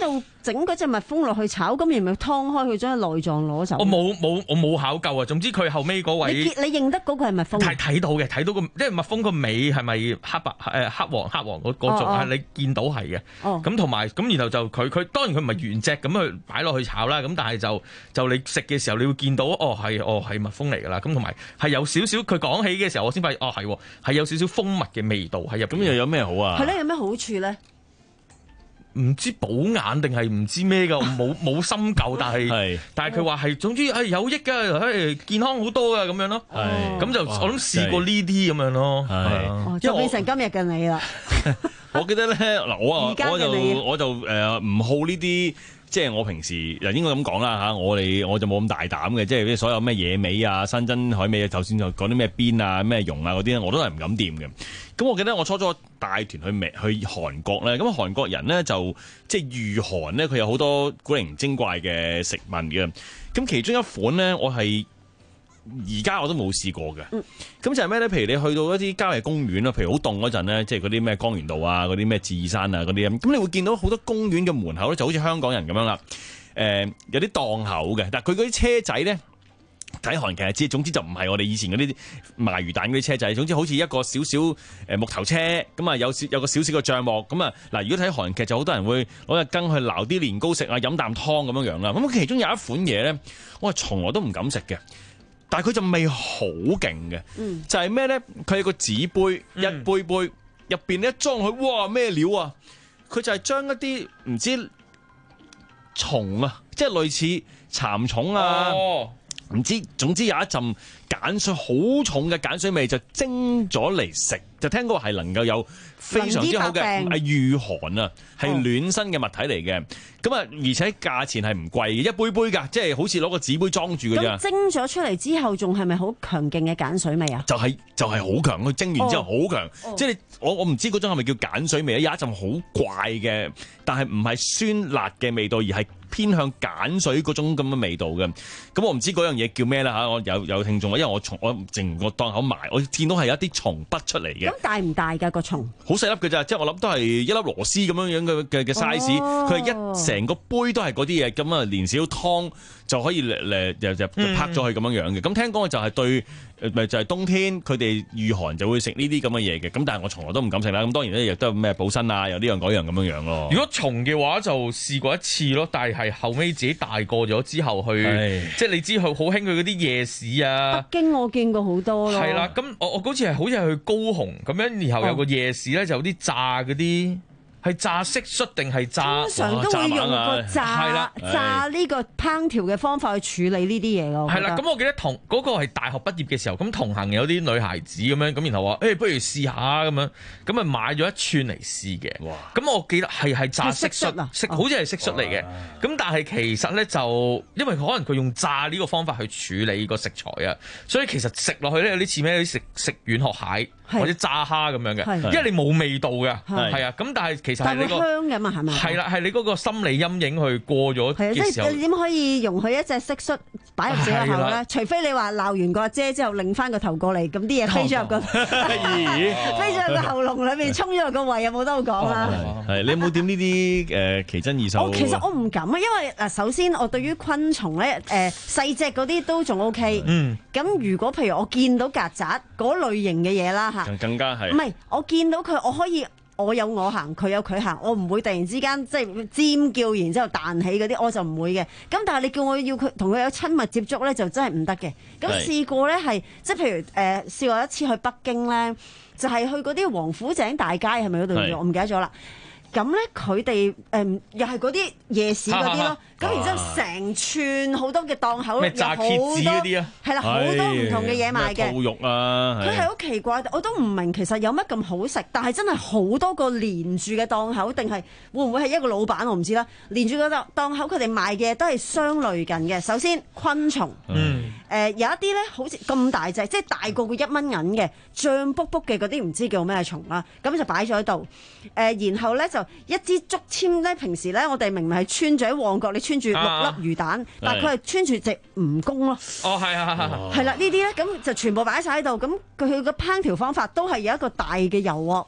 整嗰隻蜜蜂落去炒，咁然咪劏開佢將內臟攞走？ 我冇冇我冇考究啊。總之佢後尾嗰位， 你你認得嗰個係蜜蜂？ 係睇到嘅，睇到個，因為蜜蜂個尾係咪黑白誒黑黃黑黃嗰嗰種？係你見到係嘅。咁同埋咁，然後就佢佢當然佢唔係原隻咁去擺落去炒啦。咁但係就就你食嘅時候，你會見到哦係哦係蜜蜂嚟㗎啦。咁同埋係有少少佢講起嘅時候，我先發現哦係係有少少蜂蜜嘅味道喺入邊。 咁又有咩好啊？ 係咧，有咩好處咧？ 唔知補眼定係唔知咩㗎，我冇冇深究，但係但係佢話係總之係有益㗎，係健康好多㗎咁樣咯。咁就我諗試過呢啲咁樣咯。 係，就變成今日嘅你啦。 我記得咧嗱，我啊我就我就誒唔好呢啲。即係我平時又應該咁講啦嚇，我哋我就冇咁大膽嘅，即係啲所有咩野味啊、山珍海味啊，就算就講啲咩鞭啊、咩蓉啊嗰啲我都係唔敢掂嘅。咁我記得我初初帶團去美去韓國咧，咁韓國人咧就即係御韓咧，佢有好多古靈精怪嘅食物嘅。咁其中一款咧，我係而家我都冇試過嘅。咁、嗯、就係咩咧？譬如你去到一啲郊野公園啦，譬如好凍嗰陣咧，即係嗰啲咩江原道啊、嗰啲咩智山啊嗰啲咁，咁你會見到好多公園嘅門口咧，就好似香港人咁樣啦。誒、呃，有啲檔口嘅，但係佢嗰啲車仔咧，睇韓劇知，總之就唔係我哋以前嗰啲賣魚蛋嗰啲車仔，總之好似一個少少誒木頭車，咁啊有少有個少少嘅帳幕，咁啊嗱，如果睇韓劇就好多人會攞隻羹去撈啲年糕食啊，飲啖湯咁樣樣啦。咁其中有一款嘢咧，我係從來都唔敢食嘅。但係佢就味好勁嘅，嗯、就係咩咧？佢係個紙杯，嗯、一杯杯入邊咧裝佢，哇咩料啊！佢就係將一啲唔知蟲啊，即係類似蠶蟲啊，唔、哦、知總之有一陣鹼水好重嘅鹼水味，就蒸咗嚟食，就聽講係能夠有非常之好嘅係御寒啊，係暖身嘅物體嚟嘅。咁啊，而且價錢係唔貴嘅，一杯杯㗎，即係好似攞個紙杯裝住嘅啫。 蒸咗出嚟之後，仲係咪好強勁嘅鹼水味啊？ 就係、是、就係好強，佢蒸完之後好強，哦、即係我我唔知嗰種係咪叫鹼水味咧，有一陣好怪嘅，但係唔係酸辣嘅味道，而係偏向鹼水嗰種咁嘅味道嘅。咁我唔知嗰樣嘢叫咩啦嚇，我有有聽眾，因為我從我淨個檔口埋，我見到係有一啲蟲筆出嚟嘅。 咁大唔大㗎個蟲？好細粒嘅咋，即係我諗都係一粒螺絲咁樣樣嘅嘅嘅 size，佢係一成個杯都係嗰啲嘢，咁啊連少湯就可以誒就就拍咗佢咁樣樣嘅。咁、嗯、聽講嘅就係對咪就係、是、冬天佢哋御寒就會食呢啲咁嘅嘢嘅。咁但係我從來都唔敢食啦。咁當然咧亦都有咩補身啊，有呢樣嗰樣咁樣樣咯。 如果蟲嘅話就試過一次咯，但係後尾自己大個咗之後去，即係你知佢好興佢嗰啲夜市啊。 北京我見過好多咯。 係啦，咁我我嗰次係好似係去高雄咁樣，然後有個夜市咧就有啲炸嗰啲。係炸蟋蟀定係炸？ 通常都會用個炸炸呢個烹調嘅方法去處理呢啲嘢咯。 係啦，咁我記得同嗰、嗰個係大學畢業嘅時候，咁同行有啲女孩子咁樣，咁然後話誒、欸，不如試下咁樣，咁啊買咗一串嚟試嘅。哇！咁我記得係係炸蟋蟀啊，蟋好似係蟋蟀嚟嘅。咁但係其實咧就因為可能佢用炸呢個方法去處理個食材啊，所以其實食落去咧有啲似咩？食食軟殼蟹或者炸蝦咁樣嘅，因為你冇味道嘅，係啊。咁但係其實係你、嗰個香嘅嘛，係咪？ 係啦，係你嗰個心理陰影去過咗嘅時候， 你點可以容許一隻蟋蟀擺入自己個口咧？除非你話鬧完個阿姐之後，擰翻個頭過嚟，咁啲嘢飛咗入個，飛咗入個喉嚨裏面，衝咗入個胃，有冇得好講啊？ 係你有冇點呢啲誒奇珍異獸？ 我其實我唔敢啊，因為嗱，首先我對於昆蟲咧誒細隻嗰啲都仲 OK。嗯。咁如果譬如我見到曱甴嗰類型嘅嘢啦嚇， 更加係。唔係，我見到佢，我可以。我有我行，佢有佢行，我唔會突然之間即係尖叫，然之後彈起嗰啲，我就唔會嘅。咁但係你叫我要佢同佢有親密接觸咧，就真係唔得嘅。咁試過咧係即係譬如誒、呃、試過一次去北京咧，就係、是、去嗰啲王府井大街係咪嗰度？我唔記得咗啦。咁咧佢哋誒又係嗰啲夜市嗰啲咯，咁然之後成串好多嘅檔口， 咩炸蠍子嗰啲啊， 係啦，好多唔同嘅嘢賣嘅。 兔肉啊， 佢係好奇怪，我都唔明其實有乜咁好食，但係真係好多個連住嘅檔口，定係會唔會係一個老闆我唔知啦。連住個檔檔口，佢哋賣嘅都係相類近嘅。首先昆蟲，嗯，誒、呃、有一啲咧好似咁大隻，即係大過個一蚊銀嘅脹卜卜嘅嗰啲唔知叫咩蟲啦，咁就擺咗喺度。誒、呃、然後咧就一支竹籤咧，平時咧我哋明明係穿住喺旺角，你穿住六粒魚蛋，啊、但係佢係穿住隻蜈蚣咯。 哦，係啊，係啊， 係啦，呢啲咧咁就全部擺晒喺度，咁佢佢個烹調方法都係有一個大嘅油鑊，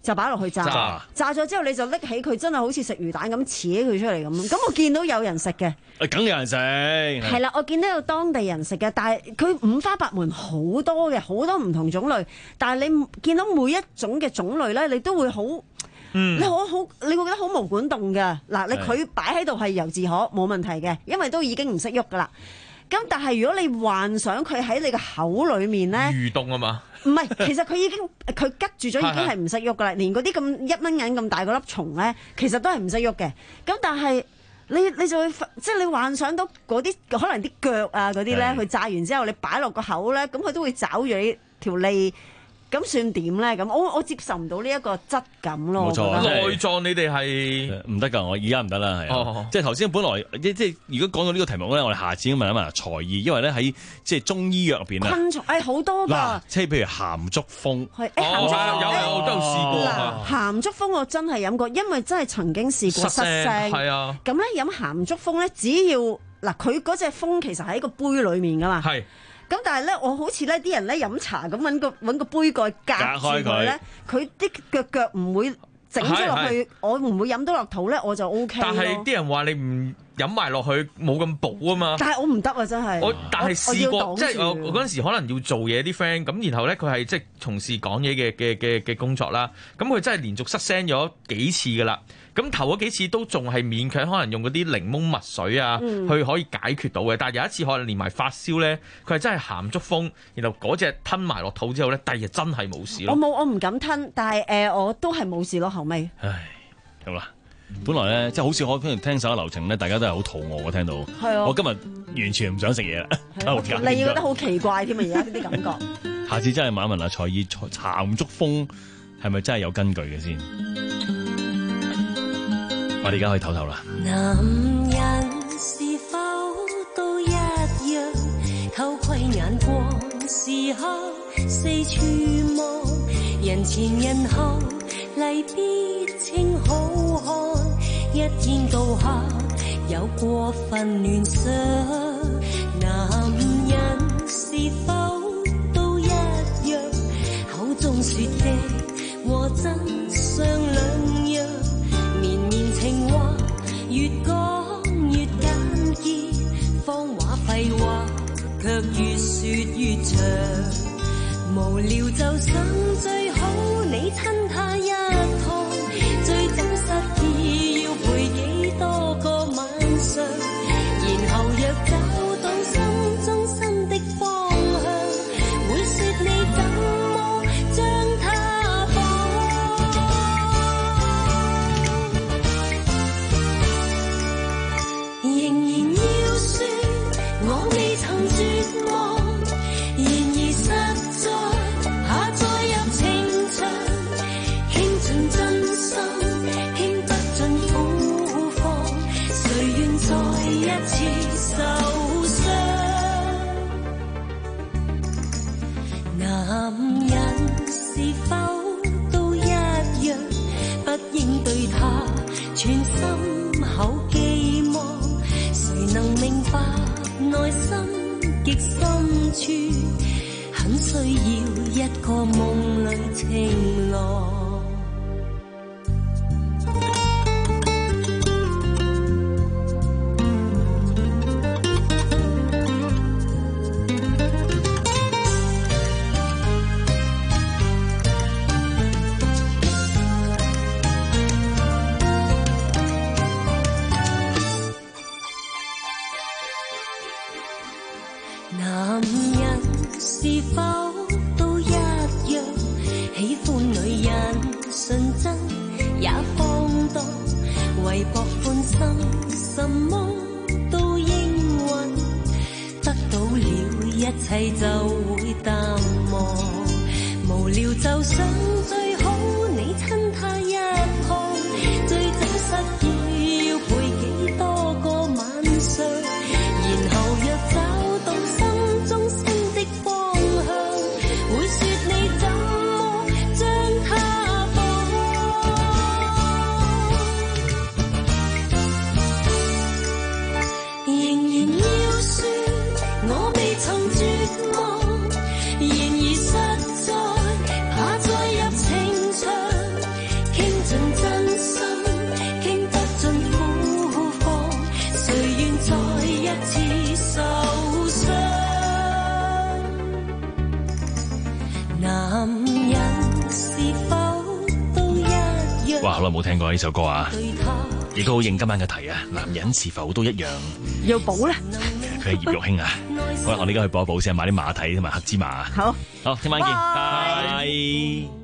就擺落去炸，炸炸咗之後你就拎起佢，真係好似食魚蛋咁切起佢出嚟咁。咁我見到有人食嘅， 梗有人食。 係啦，我見到有當地人食嘅，但係佢五花八門好多嘅，好多唔同種類。但係你見到每一種嘅種類咧，你都會好，嗯、你好好，你會覺得好毛管動嘅。嗱，你佢擺喺度係由自可冇問題嘅，因為都已經唔識喐噶啦。咁但係如果你幻想佢喺你個口裏面咧， 蠕動啊嘛， 唔係，其實佢已經佢吉住咗，已經係唔識喐噶啦。連嗰啲咁一蚊銀咁大個粒蟲咧，其實都係唔識喐嘅。咁但係你你就會即係你幻想到嗰啲可能啲腳啊嗰啲咧，佢炸完之後你擺落個口咧，咁佢都會抓住你條脷。咁算點咧？咁我我接受唔到呢一個質感咯。 冇錯， 內臟你哋係唔得㗎，我而家唔得啦，係、 哦、 即係頭先本來即即係如果講到呢個題目咧，我哋下次應該問一問財醫，因為咧喺即係中醫藥入邊咧， 昆蟲誒好多㗎， 即係譬如鹹竹風， 係誒鹹竹有有都有試過。 嗱鹹竹風我真係飲過，因為真係曾經試過失聲， 係啊。 咁咧飲鹹竹風咧，只要嗱佢嗰隻風其實喺個杯裡面㗎嘛。係。咁但係咧，我好似咧啲人咧飲茶咁揾個揾個杯蓋隔住佢咧，佢啲腳腳唔會整咗落去，我唔會飲到落肚咧，我就 O K 咯。 但係啲人話你唔飲埋落去冇咁補啊嘛。 但係我唔得啊，真係。我但係試過，即係我我嗰陣時可能要做嘢啲 friend，咁然後咧佢係即係從事講嘢嘅嘅嘅嘅工作啦，咁佢真係連續失聲咗幾次噶啦。咁頭嗰幾次都仲係勉強，可能用嗰啲檸檬蜜水啊，嗯、去可以解決到嘅。但係有一次可能連埋發燒咧，佢係真係鹹竹風，然後嗰隻吞埋落肚之後咧，第二日真係冇事咯。 我冇，我唔敢吞，但係誒、呃，我都係冇事咯。後尾， 唉，咁啦，本來咧即係好似我聽聽首流程咧，大家都係好肚餓，我聽到。係啊。我今日完全唔想食嘢啦。 你要覺得好奇怪添啊！而家呢啲感覺。 下次真係問一問阿財醫，鹹竹風係咪真係有根據嘅先？我哋而家可以唞唞啦。 男人是否都一樣？偷窺眼光時刻四處望，人前人後例必稱好看，一天到黑有過分亂想。男人是否都一樣？口中說的和真相兩樣。情話越講越簡潔，謊話廢話卻越說越長。無聊就想最好你親他一趟，最真實意要陪幾多個晚上，然後若找到心中新的方向，會說你怎麼將他放。仍然要說我未曾絕望，然而實在怕再入情場，傾盡真心，傾不盡苦況，誰願再一次受傷？男人是否都一樣？不應對他全心口寄望。誰能明白內心極深處，很需要一個夢裏情郎。男人是否都一樣？喜歡女人純真也放蕩，為博歡心，什麼都應允，得到了一切就會淡忘。無聊就想最好你親他一趟，最真實要陪幾多個晚上，然後若找曾絕望，然而實在怕再入哇，好耐冇聽過呢首歌啊，亦都好應今晚嘅題啊，男人是否都一樣要補咧？ 佢係葉玉卿啊，好啦，我哋而家去補一補先，買啲馬蹄同埋黑芝麻。 好， 好，聽晚見， 拜拜。